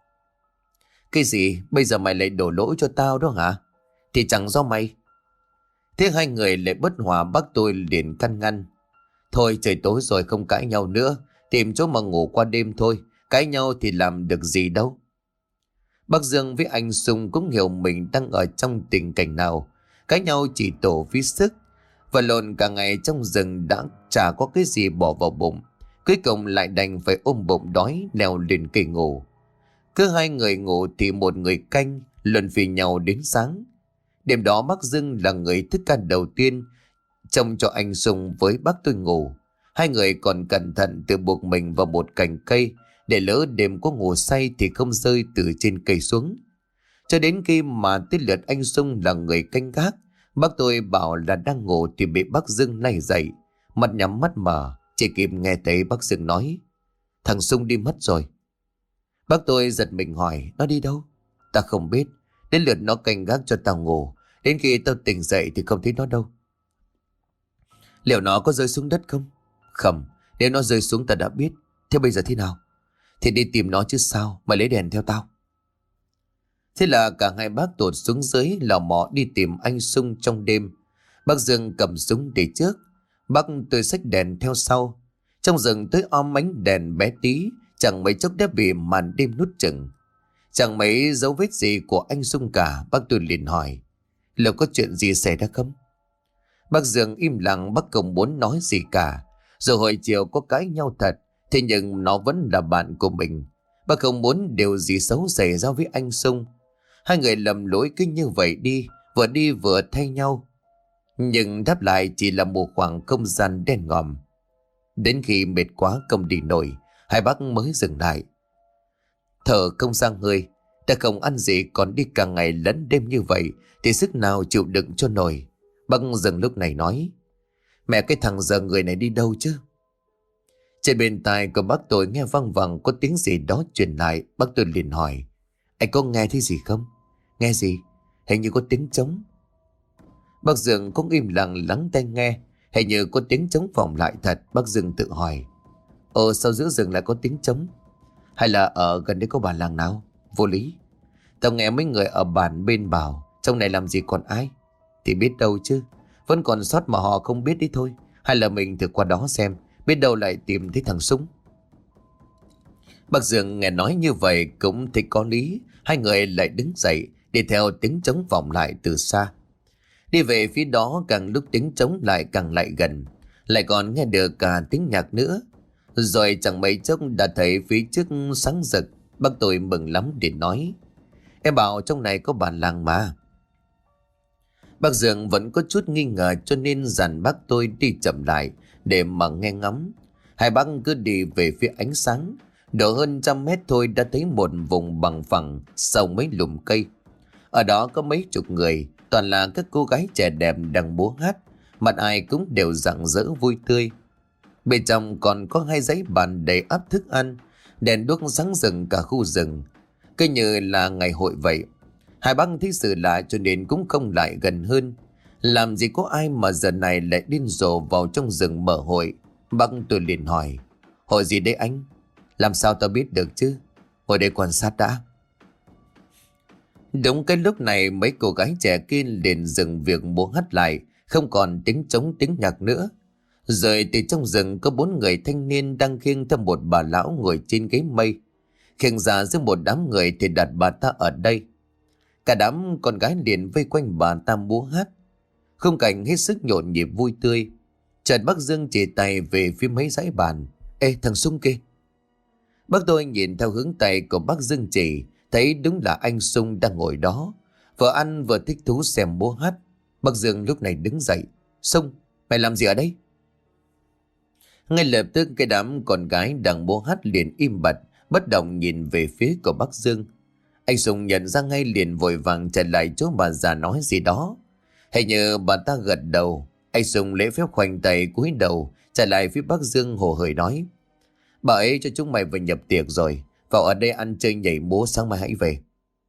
Speaker 1: Cái gì, bây giờ mày lại đổ lỗi cho tao đó hả? Thì chẳng do mày. Thế hai người lại bất hòa, bác tôi liền căn ngăn: thôi trời tối rồi, không cãi nhau nữa, tìm chỗ mà ngủ qua đêm thôi, cãi nhau thì làm được gì đâu. Bác Dương với anh Sung cũng hiểu mình đang ở trong tình cảnh nào, cãi nhau chỉ tổ phí sức. Và lộn cả ngày trong rừng đã chả có cái gì bỏ vào bụng, cuối cùng lại đành phải ôm bụng đói leo lên cây ngủ. Cứ hai người ngủ thì một người canh, luân phiên nhau đến sáng. Đêm đó bác Dương là người thức ca đầu tiên trông cho anh Sung với bác tôi ngủ. Hai người còn cẩn thận tự buộc mình vào một cành cây, để lỡ đêm có ngủ say thì không rơi từ trên cây xuống. Cho đến khi mà tới lượt anh Sung là người canh gác, bác tôi bảo là đang ngủ thì bị bác Dương lay dậy. Mặt nhắm mắt mở, chỉ kịp nghe thấy bác Dương nói: thằng Sung đi mất rồi. Bác tôi giật mình hỏi: nó đi đâu? Ta không biết, đến lượt nó canh gác cho tao ngủ, đến khi tao tỉnh dậy thì không thấy nó đâu. Liệu nó có rơi xuống đất không? Không, nếu nó rơi xuống ta đã biết. Thế bây giờ thế nào? Thì đi tìm nó chứ sao, mày lấy đèn theo tao. Thế là cả hai bác tụt xuống dưới lò mò đi tìm anh Sung trong đêm. Bác Dương cầm súng đi trước, bác tôi xách đèn theo sau. Trong rừng tới om ánh đèn bé tí, chẳng mấy chốc đã bị màn đêm nuốt chửng. Chẳng mấy dấu vết gì của anh Sung cả. Bác tôi liền hỏi: liệu có chuyện gì xảy ra không? Bác Dương im lặng, bác không muốn nói gì cả. Rồi hồi chiều có cãi nhau thật, thế nhưng nó vẫn là bạn của mình. Bác không muốn điều gì xấu xảy ra với anh Sung. Hai người lầm lỗi cứ như vậy đi vừa thay nhau. Nhưng đáp lại chỉ là một khoảng không gian đen ngòm. Đến khi mệt quá không đi nổi, hai bác mới dừng lại. Thở không ra hơi, đã không ăn gì còn đi cả ngày lẫn đêm như vậy thì sức nào chịu đựng cho nổi. Bác dừng lúc này nói: mẹ, cái thằng giờ người này đi đâu chứ? Trên bên tai của bác tôi nghe văng vẳng có tiếng gì đó truyền lại. Bác tôi liền hỏi: anh có nghe thấy gì không? Nghe gì? Hình như có tiếng trống. Bác Dương cũng im lặng lắng tai nghe. Hình như có tiếng trống vọng lại thật. Bác Dương tự hỏi: sao giữa rừng lại có tiếng trống? Hay là ở gần đây có bản làng nào? Vô lý. Tao nghe mấy người ở bản bên bảo trong này làm gì còn ai. Thì biết đâu chứ, vẫn còn sót mà họ không biết đi thôi. Hay là mình thử qua đó xem, biết đâu lại tìm thấy thằng Súng. Bác Dương nghe nói như vậy cũng thấy có lý. Hai người lại đứng dậy đi theo tiếng trống vọng lại từ xa. Đi về phía đó, càng lúc tiếng trống càng lại gần, lại còn nghe được cả tiếng nhạc nữa. Rồi chẳng mấy chốc đã thấy phía trước sáng rực. Bác tôi mừng lắm để nói: em bảo trong này có bản làng mà. Bác Dương vẫn có chút nghi ngờ cho nên dặn bác tôi đi chậm lại để mà nghe ngắm. Hai bác cứ đi về phía ánh sáng. Độ hơn 100 mét thôi đã thấy một vùng bằng phẳng sau mấy lùm cây. Ở đó có mấy chục người, toàn là các cô gái trẻ đẹp đang múa hát, mặt ai cũng đều rạng rỡ vui tươi. Bên trong còn có hai dãy bàn đầy ắp thức ăn, đèn đuốc sáng rừng cả khu rừng, cứ như là ngày hội vậy. Hai bác thấy sự lạ cho nên cũng không lại gần hơn. Làm gì có ai mà giờ này lại điên rồ vào trong rừng mở hội. Bác tôi liền hỏi: hội gì đấy anh? Làm sao tao biết được chứ, ngồi đây quan sát đã. Đúng cái lúc này mấy cô gái trẻ kia liền dừng việc múa hát lại, không còn tiếng trống tiếng nhạc nữa. Rồi từ trong rừng có 4 người thanh niên đang khiêng theo một bà lão ngồi trên ghế mây. Khiêng ra giữa một đám người thì đặt bà ta ở đây. Cả đám con gái liền vây quanh bà ta múa hát, khung cảnh hết sức nhộn nhịp vui tươi. Chợt bác Dương chỉ tay về phía mấy dãy bàn: ê, thằng Sung kia. Bác tôi nhìn theo hướng tay của bác Dương chỉ, thấy đúng là anh Sung đang ngồi đó, vừa ăn vừa thích thú xem múa hát. Bác Dương lúc này đứng dậy: Sung, mày làm gì ở đây? Ngay lập tức cái đám con gái đang múa hát liền im bặt, bất động nhìn về phía của bác Dương. Anh Sung nhận ra ngay liền vội vàng chạy lại chỗ bà già nói gì đó. Hình như bà ta gật đầu. Anh Sung lễ phép khoanh tay cúi đầu chạy lại phía bác Dương hồ hởi nói: bà ấy cho chúng mày vào nhập tiệc rồi, vào ở đây ăn chơi nhảy múa, sáng mai hãy về.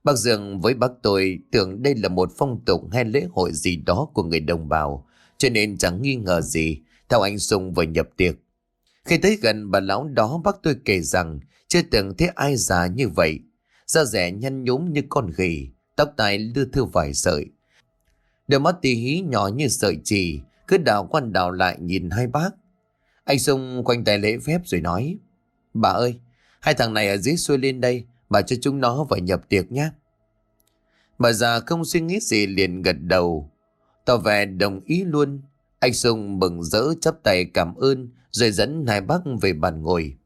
Speaker 1: Bác Dương với bác tôi tưởng đây là một phong tục hay lễ hội gì đó của người đồng bào, cho nên chẳng nghi ngờ gì, theo anh Sung vừa nhập tiệc. Khi tới gần bà lão đó, bác tôi kể rằng chưa từng thấy ai già như vậy. Da dẻ nhăn nhúm như con khỉ, tóc tai lưa thưa vài sợi. Đôi mắt tí hí nhỏ như sợi chì, cứ đảo qua đảo lại nhìn hai bác. Anh Sung khoanh tay lễ phép rồi nói: "Bà ơi, hai thằng này ở dưới xuôi lên đây, bà cho chúng nó vào nhập tiệc nhé." Bà già không suy nghĩ gì liền gật đầu, tỏ vẻ đồng ý luôn. Anh Sung mừng rỡ chắp tay cảm ơn rồi dẫn hai bác về bàn ngồi.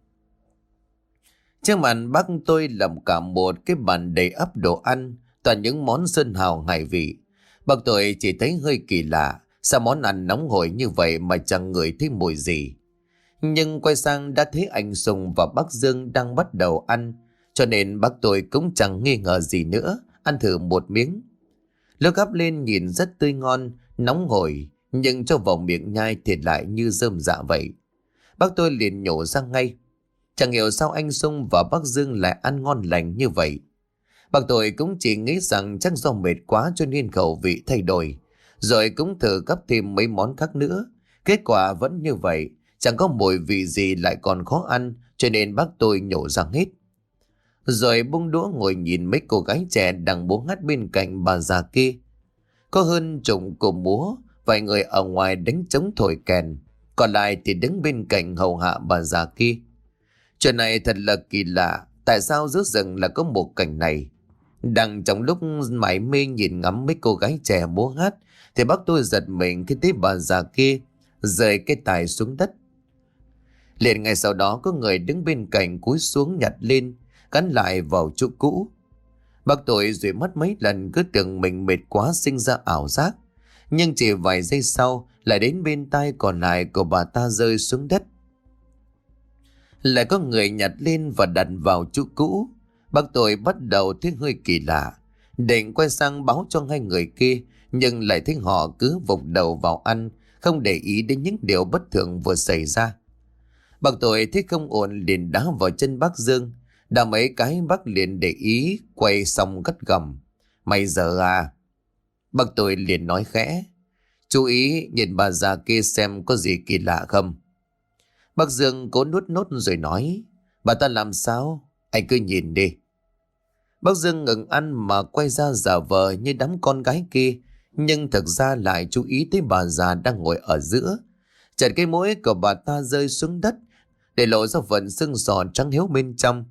Speaker 1: Trước mặt bác tôi làm cả một cái bàn đầy ắp đồ ăn, toàn những món sơn hào hải vị. Bác tôi chỉ thấy hơi kỳ lạ, sao món ăn nóng hổi như vậy mà chẳng ngửi thấy mùi gì. Nhưng quay sang đã thấy anh Sùng và bác Dương đang bắt đầu ăn, cho nên bác tôi cũng chẳng nghi ngờ gì nữa, ăn thử một miếng. Lúc gắp lên nhìn rất tươi ngon, nóng hổi, nhưng cho vào miệng nhai thì lại như rơm dạ vậy. Bác tôi liền nhổ ra ngay. Chẳng hiểu sao anh Sung và bác Dương lại ăn ngon lành như vậy. Bác tôi cũng chỉ nghĩ rằng chắc do mệt quá cho nên khẩu vị thay đổi. Rồi cũng thử gắp thêm mấy món khác nữa. Kết quả vẫn như vậy, chẳng có mùi vị gì lại còn khó ăn, cho nên bác tôi nhổ ra hết. Rồi bung đũa ngồi nhìn mấy cô gái trẻ đang múa hát bên cạnh bà già kia. Có hơn chục cô múa, vài người ở ngoài đánh trống thổi kèn, còn lại thì đứng bên cạnh hầu hạ bà già kia. Chuyện này thật là kỳ lạ, tại sao giữa rừng là có một cảnh này? Đang trong lúc mải mê nhìn ngắm mấy cô gái trẻ múa hát, thì bác tôi giật mình khi thấy bà già kia rời cái tài xuống đất. Liền ngay sau đó có người đứng bên cạnh cúi xuống nhặt lên, gắn lại vào chỗ cũ. Bác tôi dụi mắt mấy lần cứ tưởng mình mệt quá sinh ra ảo giác. Nhưng chỉ vài giây sau lại đến bên tai còn lại của bà ta rơi xuống đất. Lại có người nhặt lên và đặt vào chỗ cũ. Bác tôi bắt đầu thấy hơi kỳ lạ, định quay sang báo cho hai người kia, nhưng lại thấy họ cứ vụt đầu vào ăn, không để ý đến những điều bất thường vừa xảy ra. Bác tôi thấy không ổn liền đá vào chân bác Dương. Đá mấy cái bác liền để ý, quay xong gắt gầm: "Mày giờ à?" Bác tôi liền nói khẽ: "Chú ý nhìn bà già kia xem có gì kỳ lạ không." Bác Dương cố nuốt nốt rồi nói: "Bà ta làm sao? Anh cứ nhìn đi." Bác Dương ngừng ăn mà quay ra giả vờ như đám con gái kia, nhưng thực ra lại chú ý tới bà già đang ngồi ở giữa. Chợt cái mũi của bà ta rơi xuống đất, để lộ ra phần xương giòn trắng hiếu bên trong.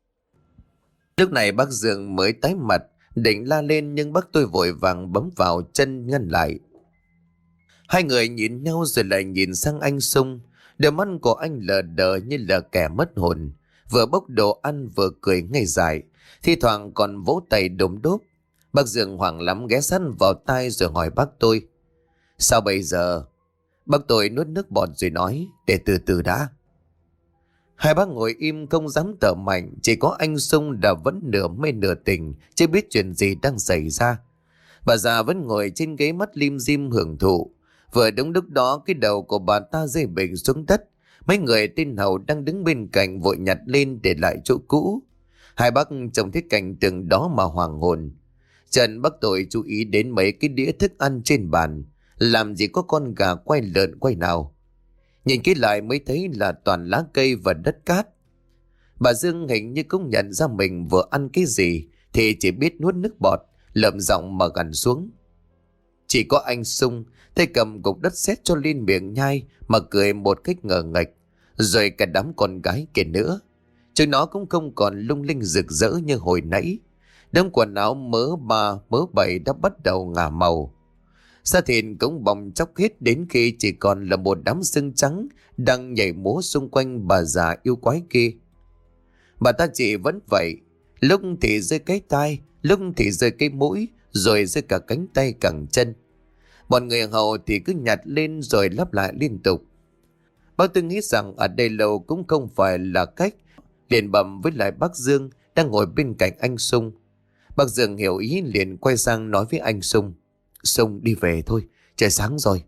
Speaker 1: Lúc này bác Dương mới tái mặt, định la lên nhưng bác tôi vội vàng bấm vào chân ngăn lại. Hai người nhìn nhau rồi lại nhìn sang anh Sung. Đôi mắt của anh lờ đờ như là kẻ mất hồn, vừa bốc đồ ăn vừa cười ngây dại, thi thoảng còn vỗ tay đốm đốp. Bác Dương hoảng lắm ghé sát vào tai rồi hỏi bác tôi: "Sao bây giờ?" Bác tôi nuốt nước bọt rồi nói: "Để từ từ đã." Hai bác ngồi im không dám thở mạnh, chỉ có anh Sung đã vẫn nửa mê nửa tỉnh, chưa biết chuyện gì đang xảy ra. Bà già vẫn ngồi trên ghế mắt lim dim hưởng thụ. Vừa đúng lúc đó cái đầu của bà ta rơi bềnh xuống đất. Mấy người tên hầu đang đứng bên cạnh vội nhặt lên để lại chỗ cũ. Hai bác trông thấy cảnh tượng đó mà hoàng hồn. Trần bác tội chú ý đến mấy cái đĩa thức ăn trên bàn. Làm gì có con gà quay lợn quay nào. Nhìn kỹ lại mới thấy là toàn lá cây và đất cát. Bà Dương hình như cũng nhận ra mình vừa ăn cái gì, thì chỉ biết nuốt nước bọt, lẩm giọng mà gằn xuống. Chỉ có anh Sung tay cầm cục đất sét cho lên miệng nhai mà cười một cách ngờ nghệch. Rồi cả đám con gái kia nữa, chúng nó cũng không còn lung linh rực rỡ như hồi nãy. Đám quần áo mớ ba mớ bảy đã bắt đầu ngả màu. Da thịt cũng bong chóc hết đến khi chỉ còn là một đám xương trắng đang nhảy múa xung quanh bà già yêu quái kia. Bà ta chỉ vẫn vậy, lúc thì rơi cái tai, lúc thì rơi cái mũi, rồi rơi cả cánh tay cẳng chân. Bọn người hầu thì cứ nhặt lên rồi lắp lại liên tục. Bác tôi nghĩ rằng ở đây lâu cũng không phải là cách, liền bẩm với lại bác Dương đang ngồi bên cạnh anh Sung. Bác Dương hiểu ý liền quay sang nói với anh Sung: "Sung, đi về thôi, trời sáng rồi."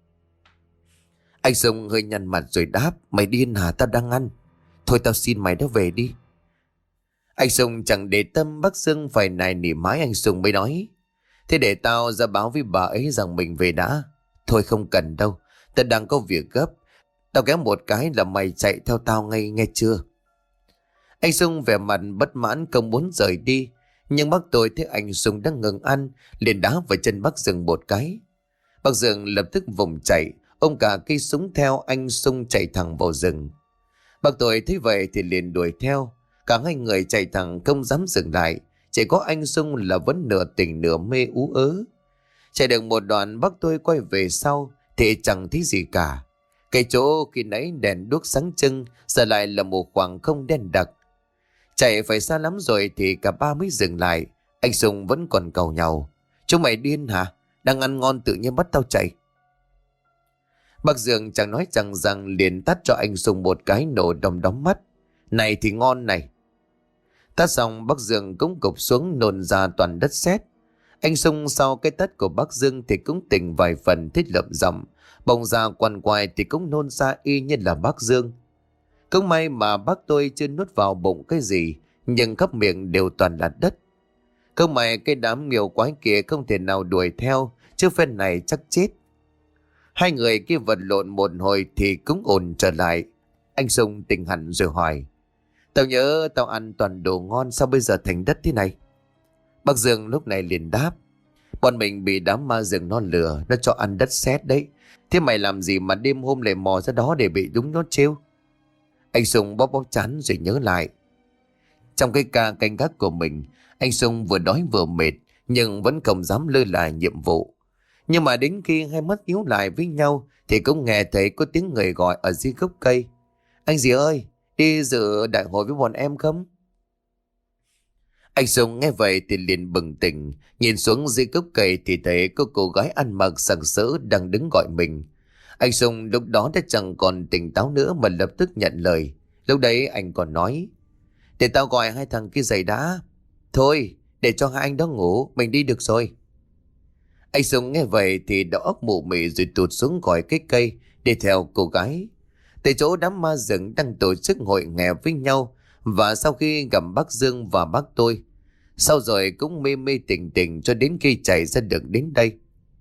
Speaker 1: Anh Sung hơi nhăn mặt rồi đáp: "Mày điên hả? Tao đang ăn. Thôi tao xin mày đã về đi." Anh Sung chẳng để tâm bác Dương phải nài nỉ mãi, anh Sung mới nói: Thế để tao ra báo với bà ấy rằng mình về đã. Thôi không cần đâu, tao đang có việc gấp. Tao kéo một cái là mày chạy theo tao ngay, nghe chưa? Anh Sung vẻ mặt bất mãn không muốn rời đi. Nhưng bác tôi thấy anh Sung đang ngừng ăn, liền đá vào chân bác Dương một cái. Bác Dương lập tức vùng chạy, ôm cả cây súng theo anh Sung chạy thẳng vào rừng. Bác tôi thấy vậy thì liền đuổi theo. Cả hai người chạy thẳng không dám dừng lại. Chỉ có anh Sung là vẫn nửa tỉnh nửa mê ú ớ. Chạy được một đoạn bác tôi quay về sau thì chẳng thấy gì cả. Cái chỗ khi nãy đèn đuốc sáng trưng giờ lại là một khoảng không đen đặc. Chạy phải xa lắm rồi thì cả ba mới dừng lại. Anh Sung vẫn còn càu nhàu: Chúng mày điên hả? Đang ăn ngon tự nhiên bắt tao chạy. Bác Dương chẳng nói chẳng rằng liền tát cho anh Sung một cái nổ đom đóm mắt. Này thì ngon này. Tát xong bác Dương cũng gục xuống nôn ra toàn đất sét. Anh Sung sau cái tát của bác Dương thì cũng tỉnh vài phần, thích lợm giọng bông ra quằn quại thì cũng nôn ra y như là bác Dương. Cũng may mà bác tôi chưa nuốt vào bụng cái gì, nhưng khắp miệng đều toàn là đất. Không may cái đám nghiêu quái kia không thể nào đuổi theo, chứ phen này chắc chết. Hai người kia vật lộn một hồi thì cũng ổn trở lại. Anh Sung tỉnh hẳn rồi hỏi: Tao nhớ tao ăn toàn đồ ngon, sao bây giờ thành đất thế này? Bác Dương lúc này liền đáp: Bọn mình bị đám ma rừng nó lừa, nó cho ăn đất sét đấy. Thế mày làm gì mà đêm hôm lại mò ra đó để bị chúng nó trêu? Anh Sung bóp bóp trán rồi nhớ lại. Trong cái ca canh gác của mình, anh Sung vừa đói vừa mệt, nhưng vẫn không dám lơ là nhiệm vụ. Nhưng mà đến khi hai mắt nhíu lại với nhau thì cũng nghe thấy có tiếng người gọi ở dưới gốc cây: Anh gì ơi, đi dự đại hội với bọn em không? Anh Sung nghe vậy thì liền bừng tỉnh, nhìn xuống dưới gốc cây thì thấy có cô gái ăn mặc sặc sỡ đang đứng gọi mình. Anh Sung lúc đó đã chẳng còn tỉnh táo nữa mà lập tức nhận lời. Lúc đấy anh còn nói: Để tao gọi hai thằng kia dậy đã. Thôi, để cho hai anh đó ngủ, mình đi được rồi. Anh Sung nghe vậy thì đầu óc mụ mị rồi tụt xuống gọi cái cây, đi theo cô gái. Tại chỗ đám ma rừng đang tổ chức hội nghè với nhau, và sau khi gặp bác Dương và bác tôi, sau rồi cũng mê mê tỉnh tỉnh cho đến khi chạy ra được đến đây.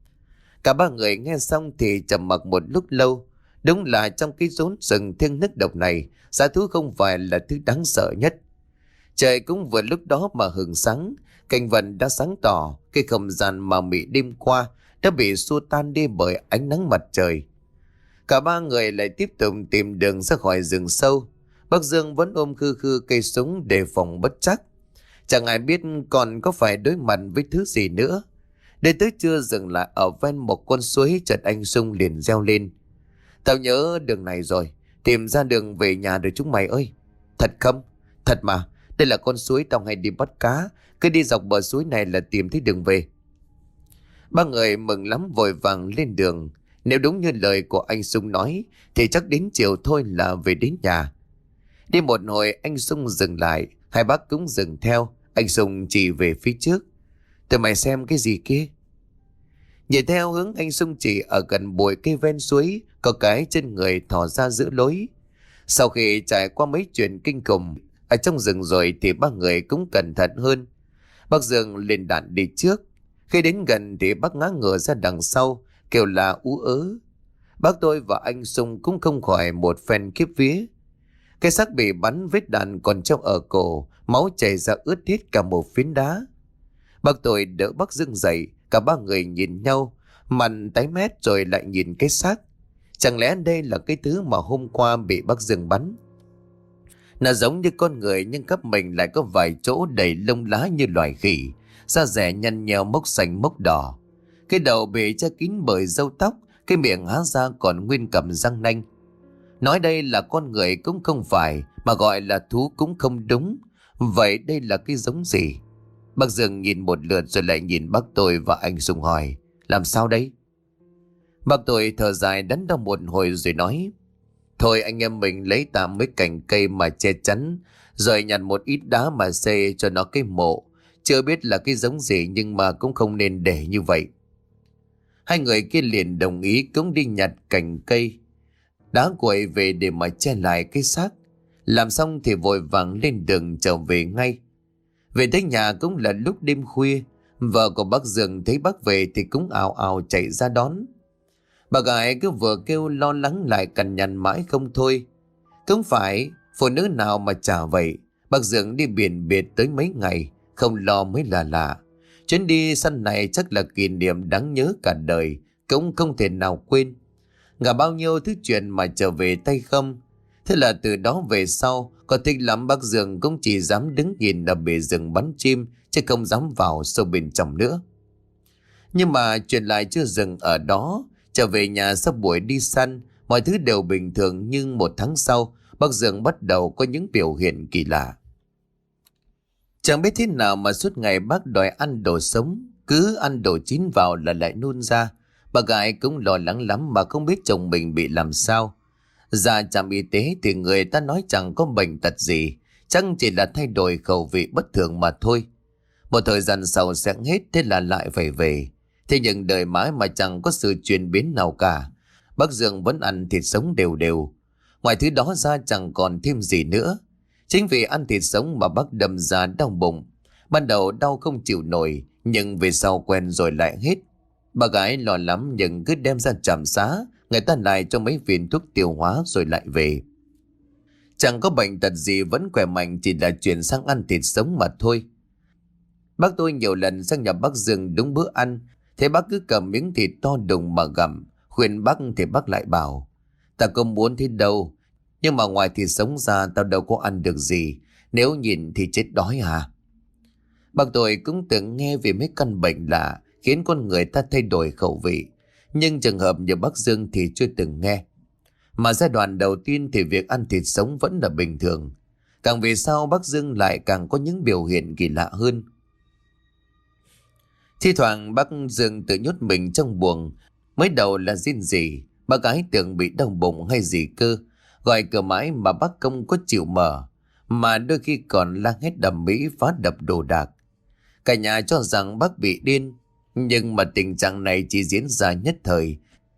Speaker 1: Cả ba người nghe xong thì trầm mặc một lúc lâu. Đúng là trong cái rốn rừng thiêng nước độc này, dã thú không phải là thứ đáng sợ nhất. Trời cũng vừa lúc đó mà hừng sáng, cảnh vật đã sáng tỏ, cái không gian mà mị đêm qua đã bị xua tan đi bởi ánh nắng mặt trời. Cả ba người lại tiếp tục tìm đường ra khỏi rừng sâu. Bác Dương vẫn ôm khư khư cây súng đề phòng bất trắc. Chẳng ai biết còn có phải đối mặt với thứ gì nữa. Để tới trưa dừng lại ở ven một con suối, chợt anh Sung liền reo lên: Tao nhớ đường này rồi, tìm ra đường về nhà rồi chúng mày ơi. Thật không? Thật mà, đây là con suối tao hay đi bắt cá, cứ đi dọc bờ suối này là tìm thấy đường về. Ba người mừng lắm vội vàng lên đường. Nếu đúng như lời của anh Sung nói thì chắc đến chiều thôi là về đến nhà. Đi một hồi anh Sung dừng lại, hai bác cũng dừng theo. Anh Sung chỉ về phía trước: Tụi mày xem cái gì kia? Nhìn theo hướng anh Sung chỉ, ở gần bụi cây ven suối có cái chân người thò ra giữa lối. Sau khi trải qua mấy chuyện kinh khủng ở trong rừng rồi thì ba người cũng cẩn thận hơn. Bác Dương lên đạn đi trước. Khi đến gần thì bác ngã ngửa ra đằng sau, kêu là ú ớ. Bác tôi và anh Sung cũng không khỏi một phen khiếp vía. Cái xác bị bắn, vết đạn còn treo ở cổ, máu chảy ra ướt hết cả một phiến đá. Bác tôi đỡ bác Dương dậy, cả ba người nhìn nhau, mặt tái mét rồi lại nhìn cái xác. Chẳng lẽ đây là cái thứ mà hôm qua bị bác Dương bắn? Nó giống như con người nhưng khắp mình lại có vài chỗ đầy lông lá như loài khỉ, da dẻ nhăn nheo mốc xanh mốc đỏ. Cái đầu bị che kín bởi râu tóc, cái miệng há ra còn nguyên cầm răng nanh. Nói đây là con người cũng không phải, mà gọi là thú cũng không đúng. Vậy đây là cái giống gì? Bác Dương nhìn một lượt rồi lại nhìn bác tôi và anh Sung hỏi: Làm sao đấy? Bác tôi thở dài đắn đo một hồi rồi nói: Thôi anh em mình lấy tạm mấy cành cây mà che chắn, rồi nhặt một ít đá mà xây cho nó cái mộ. Chưa biết là cái giống gì nhưng mà cũng không nên để như vậy. Hai người kia liền đồng ý cũng đi nhặt cành cây, đá cuội về để mà che lại cái xác. Làm xong thì vội vàng lên đường trở về ngay. Về tới nhà cũng là lúc đêm khuya. Vợ của bác Dương thấy bác về thì cũng ào ào chạy ra đón. Bà gái cứ vừa kêu lo lắng lại cằn nhằn mãi không thôi. Không phải phụ nữ nào mà chả vậy. Bác Dương đi biển biệt tới mấy ngày, không lo mới là lạ. Chuyến đi săn này chắc là kỷ niệm đáng nhớ cả đời, cũng không thể nào quên. Ngả bao nhiêu thứ chuyện mà trở về tay không. Thế là từ đó về sau, có thích lắm bác Dương cũng chỉ dám đứng nhìn ở bể rừng bắn chim, chứ không dám vào sâu bên trong nữa. Nhưng mà chuyện lại chưa dừng ở đó. Trở về nhà sau buổi đi săn, mọi thứ đều bình thường, nhưng một tháng sau, bác Dương bắt đầu có những biểu hiện kỳ lạ. Chẳng biết thế nào mà suốt ngày bác đòi ăn đồ sống, cứ ăn đồ chín vào là lại nôn ra. Bà gái cũng lo lắng lắm mà không biết chồng mình bị làm sao. Ra trạm y tế thì người ta nói chẳng có bệnh tật gì, chắc chỉ là thay đổi khẩu vị bất thường mà thôi. Một thời gian sau sẽ hết, thế là lại phải về. Thế nhưng đời mãi mà chẳng có sự chuyển biến nào cả. Bác Dương vẫn ăn thịt sống đều đều. Ngoài thứ đó ra chẳng còn thêm gì nữa. Chính vì ăn thịt sống mà bác đâm ra đau bụng. Ban đầu đau không chịu nổi, nhưng về sau quen rồi lại hết. Bà gái lo lắm nhưng cứ đem ra trạm xá, người ta lại cho mấy viên thuốc tiêu hóa rồi lại về. Chẳng có bệnh tật gì, vẫn khỏe mạnh, chỉ là chuyển sang ăn thịt sống mà thôi. Bác tôi nhiều lần sang nhà bác Dương đúng bữa ăn, thế bác cứ cầm miếng thịt to đùng mà gặm. Khuyên bác thì bác lại bảo: "Ta không muốn thế đâu, nhưng mà ngoài thịt sống ra tao đâu có ăn được gì, nếu nhìn thì chết đói à." Bác tôi cũng từng nghe về mấy căn bệnh lạ khiến con người ta thay đổi khẩu vị, nhưng trường hợp như bác Dương thì chưa từng nghe. Mà giai đoạn đầu tiên thì việc ăn thịt sống vẫn là bình thường. Càng về sau bác Dương lại càng có những biểu hiện kỳ lạ hơn. Thi thoảng bác Dương tự nhốt mình trong buồng. Mới đầu là rên rỉ, bác gái tưởng bị đau bụng hay gì cơ. Gọi cửa mãi mà bác không có chịu mở, mà đôi khi còn la hét đầm mỹ, phá đập đồ đạc. Cả nhà cho rằng bác bị điên, nhưng mà tình trạng này chỉ diễn ra nhất thời.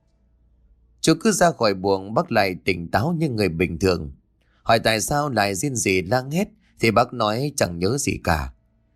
Speaker 1: Chú cứ ra khỏi buồng bác lại tỉnh táo như người bình thường. Hỏi tại sao lại rên rỉ la hét thì bác nói chẳng nhớ gì cả.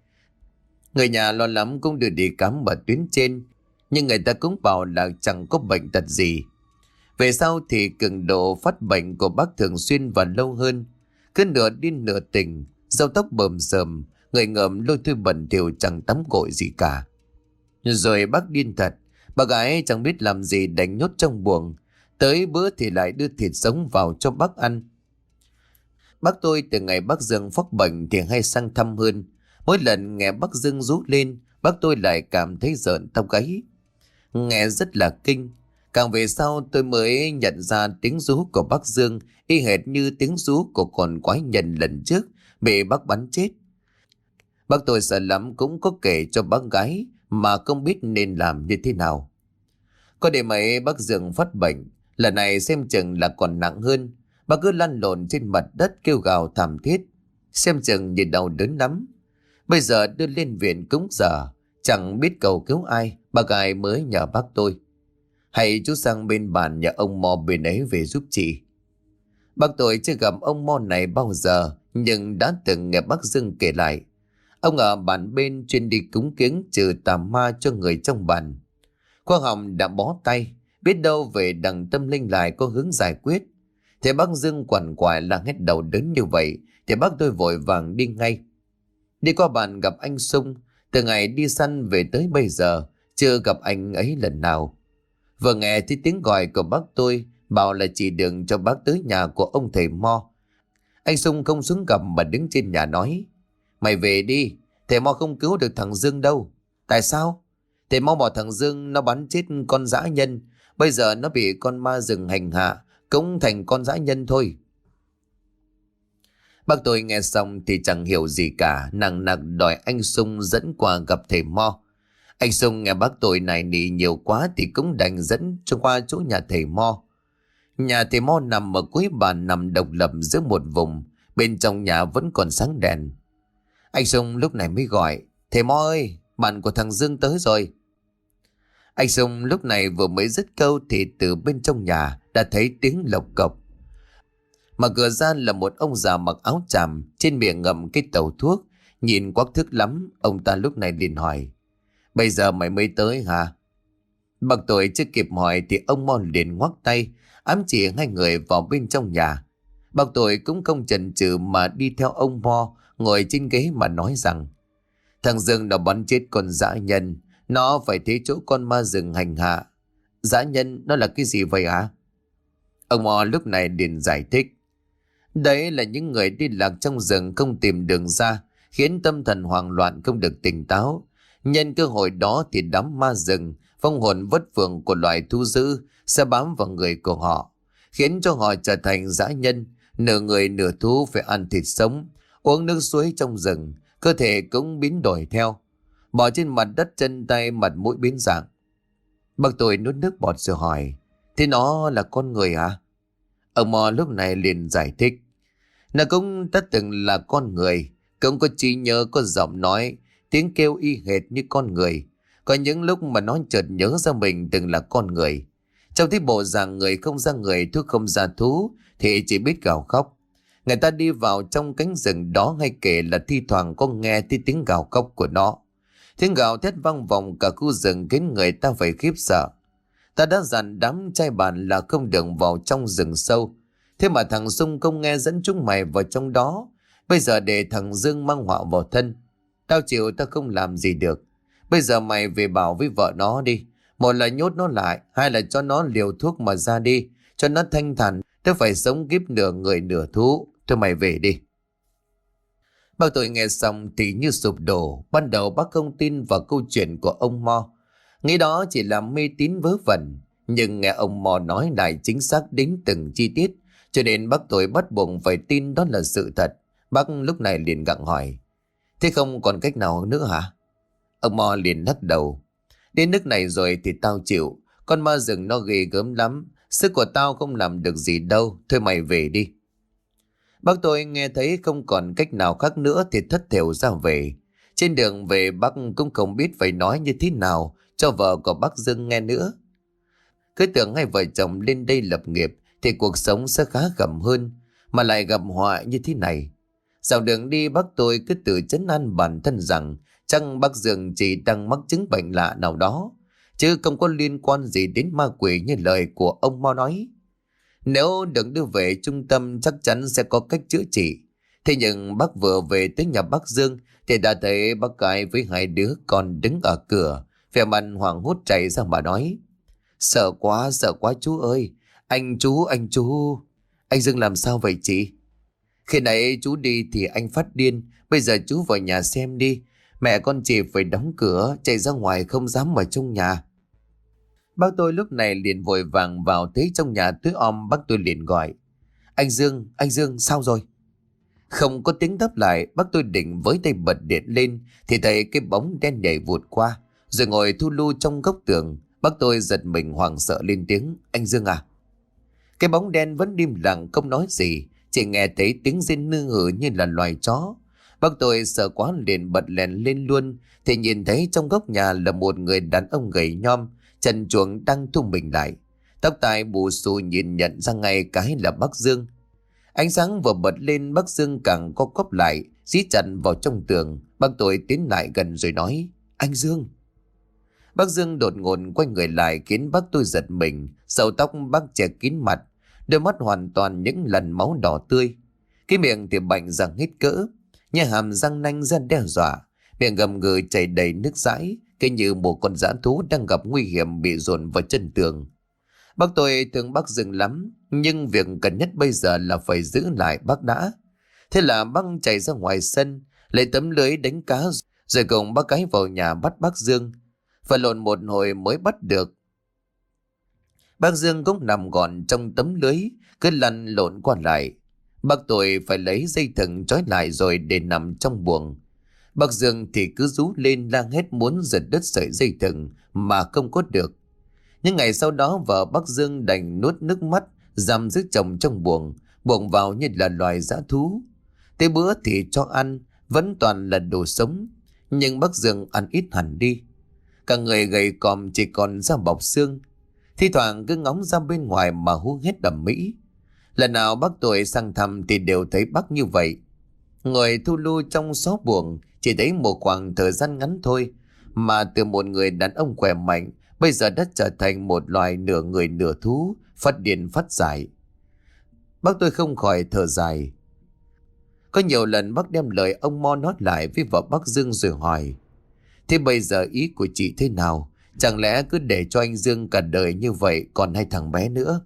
Speaker 1: Người nhà lo lắm cũng đưa đi khám ở tuyến trên, nhưng người ta cũng bảo là chẳng có bệnh tật gì. Về sau thì cường độ phát bệnh của bác thường xuyên và lâu hơn. Cứ nửa điên nửa tỉnh, râu tóc bờm sờm, người ngợm lôi thôi bẩn thỉu, chẳng tắm gội gì cả. Rồi bác điên thật, bà gái chẳng biết làm gì đánh nhốt trong buồng. Tới bữa thì lại đưa thịt sống vào cho bác ăn. Bác tôi từ ngày bác Dương phát bệnh thì hay sang thăm hơn. Mỗi lần nghe bác Dương rú lên, bác tôi lại cảm thấy rợn tóc gáy. Nghe rất là kinh. Càng về sau tôi mới nhận ra tiếng rú của bác Dương y hệt như tiếng rú của con quái nhân lần trước bị bác bắn chết. Bác tôi sợ lắm cũng có kể cho bác gái mà không biết nên làm như thế nào. Có đêm ấy bác Dương phát bệnh, lần này xem chừng là còn nặng hơn. Bác cứ lăn lộn trên mặt đất kêu gào thảm thiết, xem chừng như đau đớn lắm. Bây giờ đưa lên viện cũng giờ, chẳng biết cầu cứu ai. Bà gái mới nhờ bác tôi: "Hãy chú sang bên bàn nhà ông Mo bên ấy về giúp chị." Bác tôi chưa gặp ông Mo này bao giờ, nhưng đã từng nghe bác Dương kể lại. Ông ở bàn bên chuyên đi cúng kiếng trừ tà ma cho người trong bàn. Khoa học đã bó tay, biết đâu về đằng tâm linh lại có hướng giải quyết. Thế bác Dương quằn quại là hết đầu đớn như vậy thì bác tôi vội vàng đi ngay. Đi qua bàn gặp anh Sung. Từ ngày đi săn về tới bây giờ chưa gặp anh ấy lần nào. Vừa nghe thấy tiếng gọi của bác tôi bảo là chỉ đường cho bác tới nhà của ông thầy Mo. Anh Sung không xuống gặp mà đứng trên nhà nói: "Mày về đi, thầy Mo không cứu được thằng Dương đâu." "Tại sao?" "Thầy Mo bảo thằng Dương nó bắn chết con dã nhân, bây giờ nó bị con ma rừng hành hạ, cũng thành con dã nhân thôi." Bác tôi nghe xong thì chẳng hiểu gì cả, nằng nặc đòi anh Sung dẫn qua gặp thầy Mo. Anh Sung nghe bác tôi nài nỉ nhiều quá thì cũng đành dẫn cho qua chỗ nhà thầy Mo. Nhà thầy Mo nằm ở cuối bàn, nằm độc lập giữa một vùng, bên trong nhà vẫn còn sáng đèn. Anh Sung lúc này mới gọi: "Thầy Mo ơi, bạn của thằng Dương tới rồi." Anh Sung lúc này vừa mới dứt câu thì từ bên trong nhà đã thấy tiếng lộc cộc. Mà cửa ra là một ông già mặc áo chàm, trên miệng ngậm cái tàu thuốc, nhìn quắc thước lắm. Ông ta lúc này liền hỏi: Bây giờ mày mới tới hả? Bác tôi chưa kịp hỏi thì ông Mo liền ngoắc tay ám chỉ hai người vào bên trong nhà. Bác tôi cũng không chần chừ mà đi theo ông Mo ngồi trên ghế mà nói rằng: Thằng Dương nó bắn chết con dã nhân, nó phải thế chỗ con ma rừng hành hạ. Dã nhân nó là cái gì vậy hả? Ông Mo lúc này liền giải thích: Đấy là những người đi lạc trong rừng không tìm đường ra, khiến tâm thần hoảng loạn không được tỉnh táo. Nhân cơ hội đó thì đám ma rừng, vong hồn vất vưởng của loài thú dữ sẽ bám vào người của họ, khiến cho họ trở thành dã nhân, nửa người nửa thú, phải ăn thịt sống, uống nước suối trong rừng, cơ thể cũng biến đổi theo, bỏ trên mặt đất, chân tay mặt mũi biến dạng. Bác tôi nuốt nước bọt rồi hỏi: Thế nó là con người hả? Ông Mò lúc này liền giải thích: Nó cũng đã từng là con người, cũng có trí nhớ, có giọng nói, tiếng kêu y hệt như con người. Có những lúc mà nó chợt nhớ ra mình từng là con người. Trong thấy bộ dạng người không ra người, thú không ra thú, thì chỉ biết gào khóc. Người ta đi vào trong cánh rừng đó hay kể là thi thoảng có nghe thấy tiếng gào khóc của nó. Tiếng gào thét vang vọng cả khu rừng khiến người ta phải khiếp sợ. Ta đã dặn đám trai bản là không được vào trong rừng sâu. Thế mà thằng Sung không nghe, dẫn chúng mày vào trong đó. Bây giờ để thằng Dương mang họa vào thân. Tao chịu, tao không làm gì được. Bây giờ mày về bảo với vợ nó đi. Một là nhốt nó lại, hai là cho nó liều thuốc mà ra đi, cho nó thanh thản. Tao phải sống kiếp nửa người nửa thú. Thôi mày về đi. Bác tôi nghe xong thì như sụp đổ. Ban đầu bác không tin vào câu chuyện của ông Mo, nghĩ đó chỉ là mê tín vớ vẩn. Nhưng nghe ông Mo nói lại chính xác đến từng chi tiết, cho nên bác tôi bắt buộc phải tin đó là sự thật. Bác lúc này liền gặng hỏi: Thế không còn cách nào nữa hả? Ông Mo liền lắc đầu: Đến nước này rồi thì tao chịu. Con ma rừng nó ghê gớm lắm, sức của tao không làm được gì đâu. Thôi mày về đi. Bác tôi nghe thấy không còn cách nào khác nữa thì thất thểu ra về. Trên đường về bác cũng không biết phải nói như thế nào cho vợ của bác Dương nghe nữa. Cứ tưởng hai vợ chồng lên đây lập nghiệp thì cuộc sống sẽ khá khẩm hơn, mà lại gặp họa như thế này. Dạo đường đi bác tôi cứ tự trấn an bản thân rằng chắc bác Dương chỉ đang mắc chứng bệnh lạ nào đó, chứ không có liên quan gì đến ma quỷ như lời của ông Mo nói. Nếu được đưa về trung tâm chắc chắn sẽ có cách chữa trị. Thế nhưng bác vừa về tới nhà bác Dương thì đã thấy bác gái với hai đứa con đứng ở cửa, vẻ mặt hoảng hốt chạy ra mà nói: sợ quá chú ơi. Anh chú. Anh Dương làm sao vậy chị? Khi nãy chú đi thì anh phát điên. Bây giờ chú vào nhà xem đi. Mẹ con chị phải đóng cửa, chạy ra ngoài không dám ở trong nhà. Bác tôi lúc này liền vội vàng vào, thấy trong nhà tối om. Bác tôi liền gọi: anh Dương sao rồi? Không có tiếng đáp lại. Bác tôi định với tay bật điện lên thì thấy cái bóng đen nhảy vụt qua rồi ngồi thu lu trong góc tường. Bác tôi giật mình hoảng sợ lên tiếng: anh Dương à? Cái bóng đen vẫn im lặng không nói gì, chỉ nghe thấy tiếng rên nư hử như là loài chó. Bác tôi sợ quá liền bật lèn lên luôn thì nhìn thấy trong góc nhà là một người đàn ông gầy nhom, trần truồng đang thu mình lại, tóc tai bù xù, nhìn nhận ra ngay cái là bác Dương. Ánh sáng vừa bật lên, bác Dương càng co quắp lại, dí chặt vào trong tường. Bác tôi tiến lại gần rồi nói: anh Dương. Bác Dương đột ngột quay người lại khiến bác tôi giật mình. Sầu tóc bác che kín mặt, đôi mắt hoàn toàn những lần máu đỏ tươi. Cái miệng thì bành ra hết cỡ, nhà hàm răng nanh ra đe dọa, miệng gầm gừ chảy đầy nước dãi, cứ như một con dã thú đang gặp nguy hiểm bị dồn vào chân tường. Bác tôi thương bác Dương lắm, nhưng việc cần nhất bây giờ là phải giữ lại bác đã. Thế là bác chạy ra ngoài sân, lấy tấm lưới đánh cá rồi cùng bác gái vào nhà bắt bác Dương. Phải lộn một hồi mới bắt được. Bác Dương cũng nằm gọn trong tấm lưới, cứ lăn lộn qua lại. Bác tôi phải lấy dây thừng trói lại rồi để nằm trong buồng. Bác Dương thì cứ rú lên la hét muốn giật đứt sợi dây thừng mà không có được. Những ngày sau đó vợ bác Dương đành nuốt nước mắt giam giữ chồng trong buồng, buồng vào như là loài dã thú. Tới bữa thì cho ăn vẫn toàn là đồ sống, nhưng bác Dương ăn ít hẳn đi. Cả người gầy còm chỉ còn da bọc xương, thi thoảng cứ ngóng ra bên ngoài mà hú hét đầm mỹ. Lần nào bác tôi sang thăm thì đều thấy bác như vậy, ngồi thu lu trong xó buồng, Chỉ thấy một khoảng thời gian ngắn thôi mà từ một người đàn ông khỏe mạnh bây giờ đã trở thành một loài nửa người nửa thú, phát điên phát dại. Bác tôi không khỏi thở dài. Có nhiều lần bác đem lời ông Mo nói lại với vợ bác Dương rồi hỏi: thế bây giờ ý của chị thế nào? Chẳng lẽ cứ để cho anh Dương cả đời như vậy, còn hai thằng bé nữa?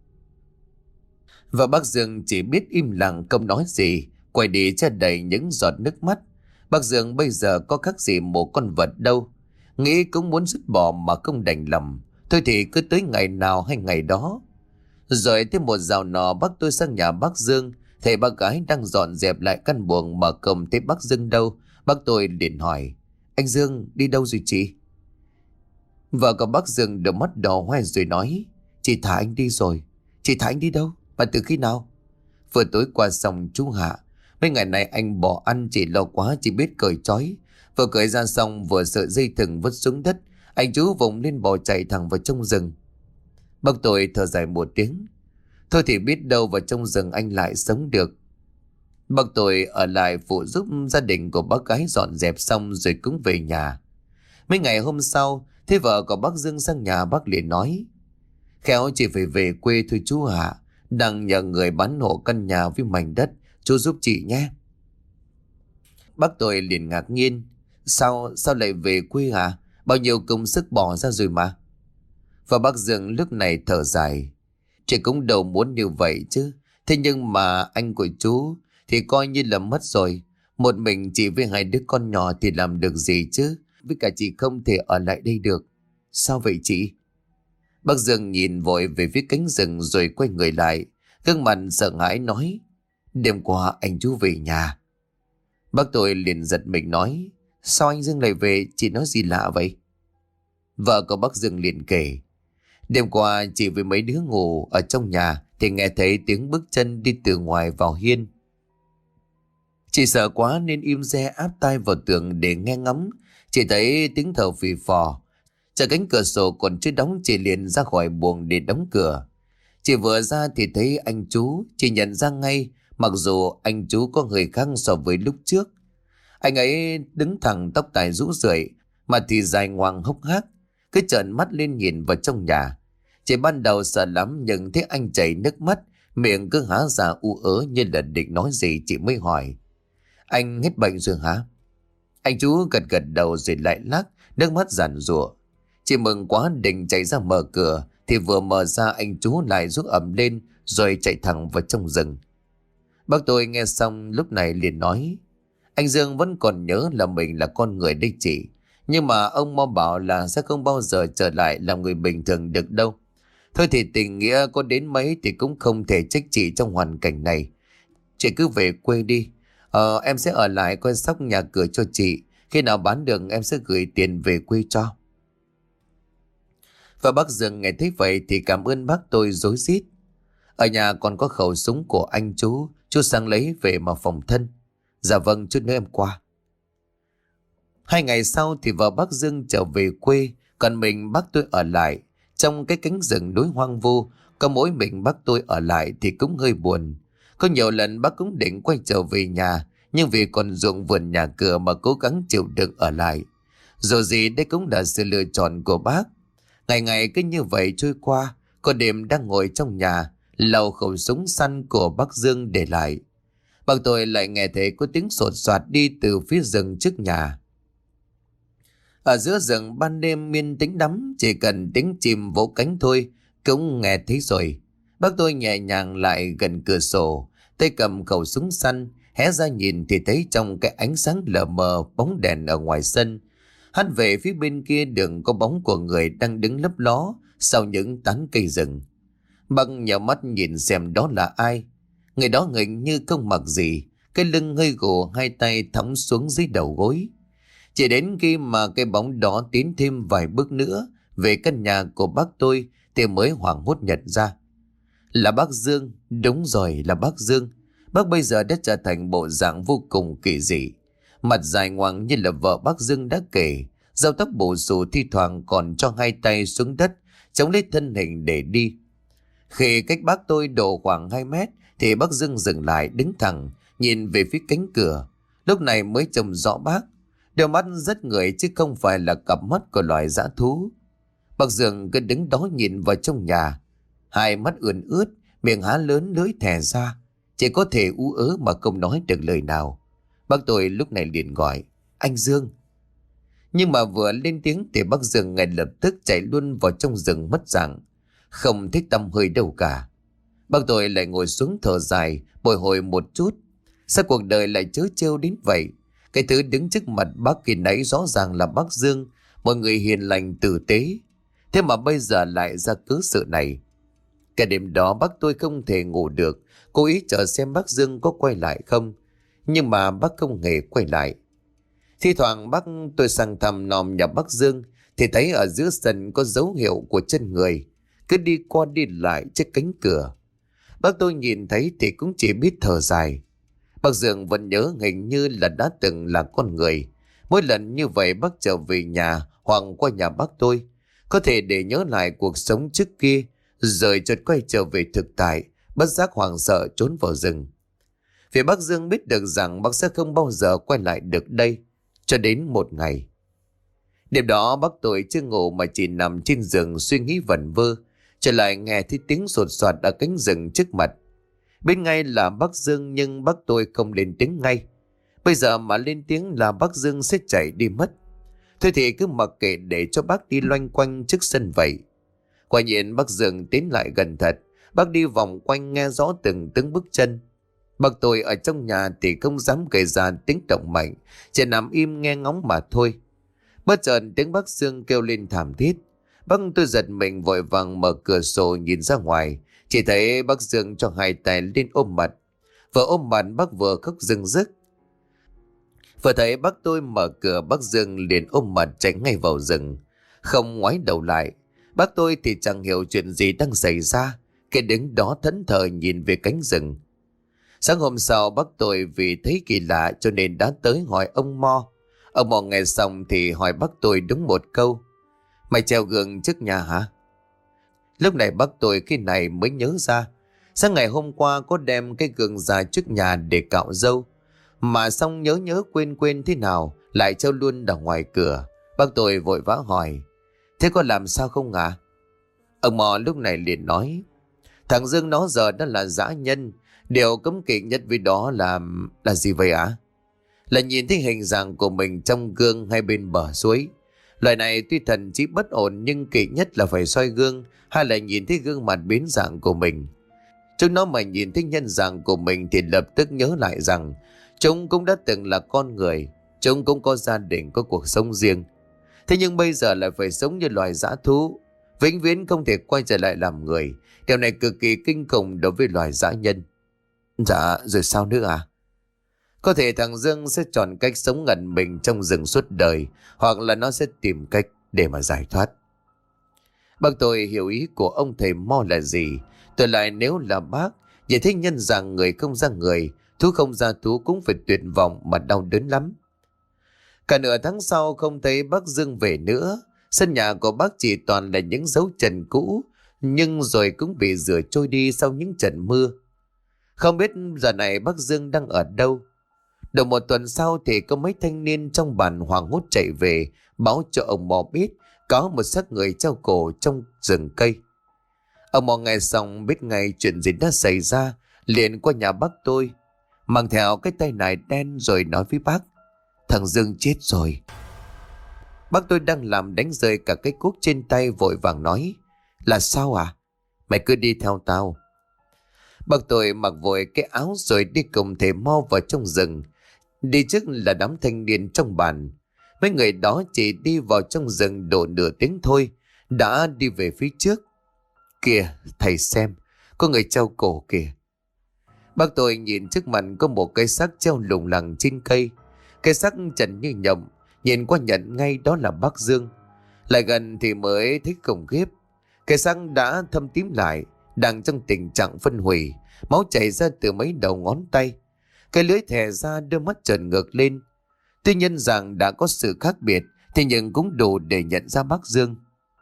Speaker 1: Và bác Dương chỉ biết im lặng không nói gì, quay đi che đầy những giọt nước mắt. Bác Dương bây giờ có khác gì một con vật đâu. Nghĩ cũng muốn dứt bỏ mà không đành lòng. Thôi thì cứ tới ngày nào hay ngày đó. Rồi tới một dạo nọ bác tôi sang nhà bác Dương, thấy bác gái đang dọn dẹp lại căn buồng mà không thấy bác Dương đâu. Bác tôi liền hỏi: anh Dương đi đâu rồi chị? Vợ của bác Dương đôi mắt đỏ hoe rồi nói: chị thả anh đi rồi. Chị thả anh đi đâu? Mà từ khi nào? Vừa tối qua xong chú Hạ. Mấy ngày này anh bỏ ăn, chị lo quá chỉ biết cởi trói. Vừa cởi ra xong vừa sợi dây thừng vứt xuống đất, anh chú vùng lên bỏ chạy thẳng vào trong rừng. Bác tôi thở dài một tiếng. Thôi thì biết đâu vào trong rừng anh lại sống được. Bác tôi ở lại phụ giúp gia đình của bác gái dọn dẹp xong rồi cũng về nhà. Mấy ngày hôm sau, thế vợ của bác Dương sang nhà, bác liền nói: khéo chị phải về quê thôi chú Hạ. Đang nhờ người bán hộ căn nhà với mảnh đất, chú giúp chị nhé. Bác tôi liền ngạc nhiên: Sao lại về quê hả? Bao nhiêu công sức bỏ ra rồi mà. Và bác Dương lúc này thở dài: chị cũng đâu muốn như vậy chứ. Thế nhưng mà anh của chú thì coi như là mất rồi. Một mình chị với hai đứa con nhỏ thì làm được gì chứ. Với cả chị không thể ở lại đây được. Sao vậy chị? Bác Dương nhìn vội về phía cánh rừng rồi quay người lại, gương mặt sợ hãi nói: đêm qua anh chú về nhà. Bác tôi liền giật mình nói: sao anh Dương lại về, chị nói gì lạ vậy? Vợ của bác Dương liền kể: đêm qua chị với mấy đứa ngủ ở trong nhà thì nghe thấy tiếng bước chân đi từ ngoài vào hiên. Chị sợ quá nên im re áp tai vào tường để nghe ngóng. Chị thấy tiếng thở phì phò. Chờ cánh cửa sổ còn chưa đóng, chị liền ra khỏi buồng để đóng cửa. Chị vừa ra thì thấy anh chú. Chị nhận ra ngay, mặc dù anh chú có người khác so với lúc trước. Anh ấy đứng thẳng, tóc tai rũ rượi, mà thì dài ngoằng hốc hác, cứ trợn mắt lên nhìn vào trong nhà. Chị ban đầu sợ lắm, nhưng thấy anh chảy nước mắt, miệng cứ há ra u ớ như là định nói gì. Chị mới hỏi: anh hết bệnh rồi hả? Anh chú gật gật đầu rồi lại lắc, nước mắt giàn giụa. Chị mừng quá định chạy ra mở cửa, thì vừa mở ra anh chú lại rút ẩm lên rồi chạy thẳng vào trong rừng. Bác tôi nghe xong lúc này liền nói: anh Dương vẫn còn nhớ là mình là con người đấy chị. Nhưng mà ông Mo bảo là sẽ không bao giờ trở lại làm người bình thường được đâu. Thôi thì tình nghĩa có đến mấy thì cũng không thể trách chị trong hoàn cảnh này. Chị cứ về quê đi. Em sẽ ở lại coi sóc nhà cửa cho chị. Khi nào bán được em sẽ gửi tiền về quê cho. Và bác Dương nghe thấy vậy thì cảm ơn bác tôi rối rít. Ở nhà còn có khẩu súng của anh chú sang lấy về mà phòng thân. Dạ vâng, chút nữa em qua. 2 ngày sau thì vợ bác Dương trở về quê, còn mình bác tôi ở lại. Trong cái cánh rừng đối hoang vu, có mỗi mình bác tôi ở lại thì cũng hơi buồn. Có nhiều lần bác cũng định quay trở về nhà, nhưng vì còn ruộng vườn nhà cửa mà cố gắng chịu đựng ở lại. Dù gì đây cũng là sự lựa chọn của bác. Ngày ngày cứ như vậy trôi qua, có đêm đang ngồi trong nhà, lau khẩu súng săn của bác Dương để lại. Bác tôi lại nghe thấy có tiếng sột soạt đi từ phía rừng trước nhà. Ở giữa rừng ban đêm yên tĩnh lắm, chỉ cần tiếng chim vỗ cánh thôi cũng nghe thấy rồi. Bác tôi nhẹ nhàng lại gần cửa sổ, tay cầm khẩu súng săn, hé ra nhìn thì thấy trong cái ánh sáng lờ mờ bóng đèn ở ngoài sân. Hắt về phía bên kia đường có bóng của người đang đứng lấp ló sau những tán cây rừng. Bác nhào mắt nhìn xem đó là ai. Người đó hình như không mặc gì, cái lưng hơi gù, hai tay thõng xuống dưới đầu gối. Chỉ đến khi mà cái bóng đó tiến thêm vài bước nữa về căn nhà của bác tôi thì mới hoảng hốt nhận ra. Là bác Dương, đúng rồi, là bác Dương. Bác bây giờ đã trở thành bộ dạng vô cùng kỳ dị. Mặt dài ngoằng như là vợ bác Dương đã kể, râu tóc bù xù thi thoảng còn cho hai tay xuống đất, chống lấy thân hình để đi. Khi cách bác tôi độ khoảng 2 mét thì bác Dương dừng lại đứng thẳng, nhìn về phía cánh cửa. Lúc này mới trông rõ bác. Đôi mắt rất người chứ không phải là cặp mắt của loài dã thú. Bác Dương cứ đứng đó nhìn vào trong nhà. Hai mắt ươn ướt, miệng há lớn lưỡi thè ra. Chỉ có thể ú ớ mà không nói được lời nào. Bác tôi lúc này liền gọi: anh Dương. Nhưng mà vừa lên tiếng thì bác Dương ngay lập tức chạy luôn vào trong rừng mất dạng. Không thích tăm hơi đâu cả. Bác tôi lại ngồi xuống thở dài, bồi hồi một chút. Sao cuộc đời lại trớ trêu đến vậy? Cái thứ đứng trước mặt bác khi nãy rõ ràng là bác Dương, một người hiền lành tử tế. Thế mà bây giờ lại ra cớ sự này. Cả đêm đó bác tôi không thể ngủ được, cố ý chờ xem bác Dương có quay lại không. Nhưng mà bác không hề quay lại. Thi thoảng bác tôi sang thăm nom nhà bác Dương thì thấy ở giữa sân có dấu hiệu của chân người, cứ đi qua đi lại trước cánh cửa. Bác tôi nhìn thấy thì cũng chỉ biết thở dài. Bác Dương vẫn nhớ hình như là đã từng là con người. Mỗi lần như vậy bác trở về nhà hoặc qua nhà bác tôi, có thể để nhớ lại cuộc sống trước kia, rồi chợt quay trở về thực tại, bất giác hoảng sợ trốn vào rừng. Vì bác Dương biết được rằng bác sẽ không bao giờ quay lại được đây, cho đến một ngày. Đêm đó bác tôi chưa ngủ mà chỉ nằm trên giường suy nghĩ vẩn vơ, trở lại nghe thấy tiếng sột soạt ở cánh rừng trước mặt. Bên ngay là bác Dương nhưng bác tôi không lên tiếng ngay. Bây giờ mà lên tiếng là bác Dương sẽ chạy đi mất. Thôi thì cứ mặc kệ để cho bác đi loanh quanh trước sân vậy. Quả nhiên bác Dương tiến lại gần thật. Bác đi vòng quanh nghe rõ từng tiếng bước chân. Bác tôi ở trong nhà thì không dám gây ra tiếng động mạnh, chỉ nằm im nghe ngóng mà thôi. Bất chợt tiếng bác Dương kêu lên thảm thiết. Bác tôi giật mình vội vàng mở cửa sổ nhìn ra ngoài. Chỉ thấy bác Dương cho hai tay lên ôm mặt. Vừa ôm mặt bác vừa khóc rưng rức. Vừa thấy bác tôi mở cửa, bác Dương liền ôm mặt chạy ngay vào rừng, không ngoái đầu lại. Bác tôi thì chẳng hiểu chuyện gì đang xảy ra, cái đứng đó thẫn thờ nhìn về cánh rừng. Sáng hôm sau bác tôi vì thấy kỳ lạ cho nên đã tới hỏi ông Mo. Ông Mo nghe xong thì hỏi bác tôi đúng một câu: mày treo gương trước nhà hả? Lúc này bác tôi khi này mới nhớ ra, sáng ngày hôm qua có đem cái gương ra trước nhà để cạo râu, mà xong nhớ quên thế nào lại treo luôn ở ngoài cửa. Bác tôi vội vã hỏi: thế có làm sao không ạ? Ông Mò lúc này liền nói: thằng Dương nó giờ đã là dã nhân. Điều cấm kỵ nhất với đó là gì vậy ạ? Là nhìn thấy hình dạng của mình trong gương hay bên bờ suối. Loại này tuy thần trí bất ổn nhưng kỵ nhất là phải soi gương, hay là nhìn thấy gương mặt biến dạng của mình. Chúng nó mà nhìn thấy nhân dạng của mình thì lập tức nhớ lại rằng chúng cũng đã từng là con người, chúng cũng có gia đình, có cuộc sống riêng. Thế nhưng bây giờ lại phải sống như loài dã thú, vĩnh viễn không thể quay trở lại làm người. Điều này cực kỳ kinh khủng đối với loài dã nhân. Dạ, rồi sao nữa à? Có thể thằng Dương sẽ chọn cách sống ngẩn mình trong rừng suốt đời, hoặc là nó sẽ tìm cách để mà giải thoát. Bác tôi hiểu ý của ông thầy Mo là gì. Tôi lại nếu là bác, vậy thấy nhân dạng người không ra người, thú không ra thú cũng phải tuyệt vọng mà đau đớn lắm. Cả nửa tháng sau không thấy bác Dương về nữa. Sân nhà của bác chỉ toàn là những dấu chân cũ, nhưng rồi cũng bị rửa trôi đi sau những trận mưa. Không biết giờ này bác Dương đang ở đâu. Đầu một tuần sau thì có mấy thanh niên trong bản hoảng hốt chạy về, báo cho ông Mò biết có một xác người treo cổ trong rừng cây. Ông Mò nghe xong biết ngay chuyện gì đã xảy ra, liền qua nhà bác tôi, mang theo cái tay nải đen rồi nói với bác: thằng Dương chết rồi. Bác tôi đang làm đánh rơi cả cái cuốc trên tay, vội vàng nói: là sao à? Mày cứ đi theo tao. Bác tôi mặc vội cái áo rồi đi cùng thầy Mo vào trong rừng. Đi trước là đám thanh niên trong bản. Mấy người đó chỉ đi vào trong rừng độ nửa tiếng thôi, đã đi về phía trước. Kìa, thầy xem, có người treo cổ kìa. Bác tôi nhìn trước mặt có một cái xác treo lủng lẳng trên cây. Cái xác trần như nhộng, nhìn qua nhận ngay đó là bác Dương. Lại gần thì mới thấy khủng khiếp. Cái xác đã thâm tím lại, đang trong tình trạng phân hủy, máu chảy ra từ mấy đầu ngón tay. Cái lưỡi thè ra, đôi mắt trợn ngược lên. Tuy nhiên rằng đã có sự khác biệt, thì nhưng cũng đủ để nhận ra bác Dương.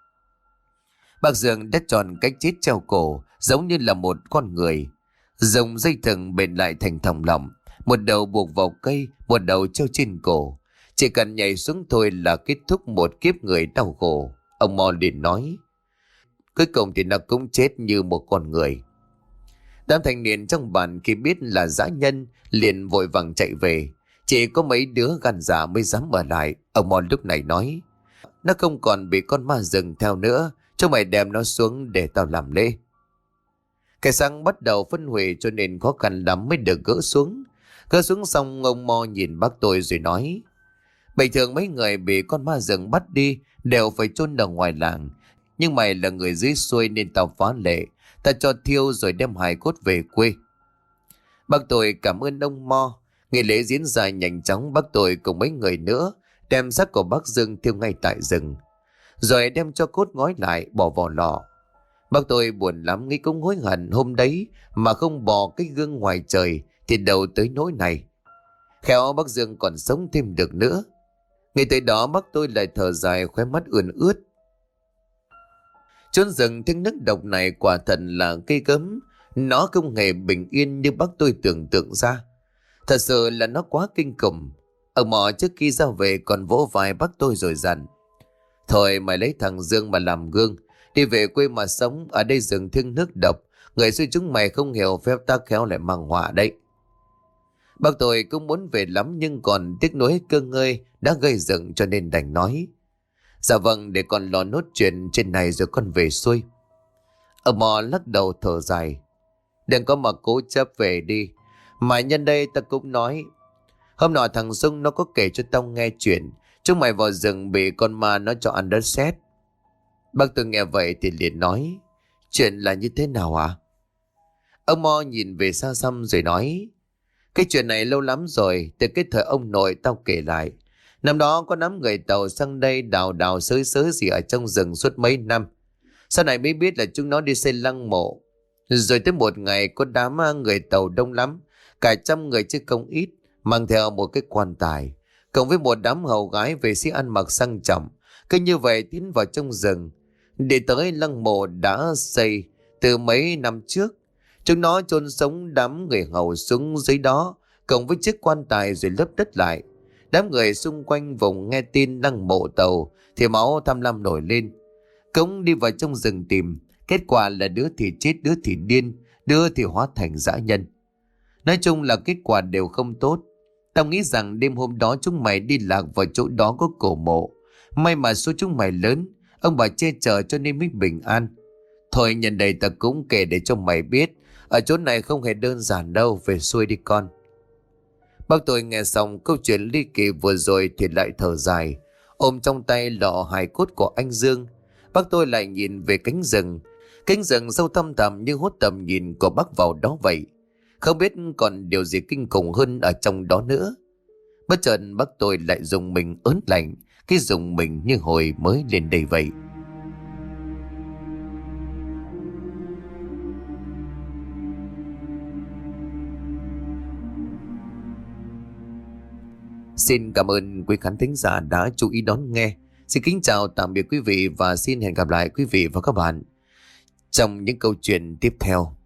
Speaker 1: Bác Dương đã chọn cách chết treo cổ, giống như là một con người, dùng dây thừng bện lại thành thòng lọng, một đầu buộc vào cây, một đầu treo trên cổ. Chỉ cần nhảy xuống thôi là kết thúc một kiếp người đau khổ. Ông Mo liền nói. Cuối cùng thì nó cũng chết như một con người. Đám thanh niên trong bàn khi biết là dã nhân liền vội vàng chạy về. Chỉ có mấy đứa gan dạ mới dám ở lại. Ông Mo lúc này nói. Nó không còn bị con ma rừng theo nữa. Cho mày đem nó xuống để tao làm lễ. Cái xăng bắt đầu phân hủy cho nên khó khăn lắm mới được gỡ xuống. Gỡ xuống xong ông Mo nhìn bác tôi rồi nói. Bình thường mấy người bị con ma rừng bắt đi đều phải chôn ở ngoài làng. Nhưng mày là người dưới xuôi nên tao phá lệ. Ta cho thiêu rồi đem hài cốt về quê. Bác tôi cảm ơn ông Mo. Ngày lễ diễn ra nhanh chóng, bác tôi cùng mấy người nữa đem xác của bác Dương thiêu ngay tại rừng. Rồi đem cho cốt gói lại bỏ vào lò. Bác tôi buồn lắm, nghĩ cũng hối hận hôm đấy mà không bỏ cái gương ngoài trời thì đâu tới nỗi này. Khéo bác Dương còn sống thêm được nữa. Ngày tới đó bác tôi lại thở dài, khóe mắt ươn ướt. Chốn rừng thiên nước độc này quả thật là cây cấm. Nó không hề bình yên như bác tôi tưởng tượng ra. Thật sự là nó quá kinh khủng. Ông Mọ trước khi ra về còn vỗ vai bác tôi rồi dặn. Thôi mày lấy thằng Dương mà làm gương. Đi về quê mà sống, ở đây rừng thiên nước độc. Người xui chúng mày không hiểu phép tắc khéo lại mang họa đấy. Bác tôi cũng muốn về lắm nhưng còn tiếc nuối cơ ngơi đã gây dựng cho nên đành nói. Dạ vâng, để con lo nốt chuyện trên này rồi con về xuôi. Ông Mò lắc đầu thở dài. Đừng có mà cố chấp về đi. Mà nhân đây ta cũng nói. Hôm nọ thằng Dung nó có kể cho tao nghe chuyện. Chúng mày vào rừng bị con ma nó cho ăn đất sét. Bác tôi nghe vậy thì liền nói. Chuyện là như thế nào ạ? Ông Mo nhìn về xa xăm rồi nói. Cái chuyện này lâu lắm rồi. Từ cái thời ông nội tao kể lại. Năm đó có đám người Tàu sang đây đào đào xới xới gì ở trong rừng suốt mấy năm. Sau này mới biết là chúng nó đi xây lăng mộ. Rồi tới một ngày có đám người Tàu đông lắm. Cả trăm người chứ không ít. Mang theo một cái quan tài. Cộng với một đám hầu gái về sĩ ăn mặc sang trọng. Cứ như vậy tiến vào trong rừng. Để tới lăng mộ đã xây từ mấy năm trước. Chúng nó chôn sống đám người hầu xuống dưới đó. Cộng với chiếc quan tài rồi lấp đất lại. Đám người xung quanh vùng nghe tin lăng mộ Tàu thì máu tham lam nổi lên. Cũng đi vào trong rừng tìm. Kết quả là đứa thì chết, đứa thì điên, đứa thì hóa thành dã nhân. Nói chung là kết quả đều không tốt. Tao nghĩ rằng đêm hôm đó chúng mày đi lạc vào chỗ đó có cổ mộ. May mà số chúng mày lớn, ông bà che chở cho nên mới bình an. Thôi nhân đây ta cũng kể để cho mày biết. Ở chỗ này không hề đơn giản đâu, về xuôi đi con. Bác tôi nghe xong câu chuyện ly kỳ vừa rồi thì lại thở dài. Ôm trong tay lọ hài cốt của anh Dương. Bác tôi lại nhìn về cánh rừng. Cánh rừng sâu thăm thẳm như hút tầm nhìn của bác vào đó vậy. Không biết còn điều gì kinh khủng hơn ở trong đó nữa. Bất chợt bác tôi lại dùng mình ớn lạnh. Cái dùng mình như hồi mới lên đây vậy. Xin cảm ơn quý khán thính giả đã chú ý đón nghe. Xin kính chào tạm biệt quý vị và xin hẹn gặp lại quý vị và các bạn trong những câu chuyện tiếp theo.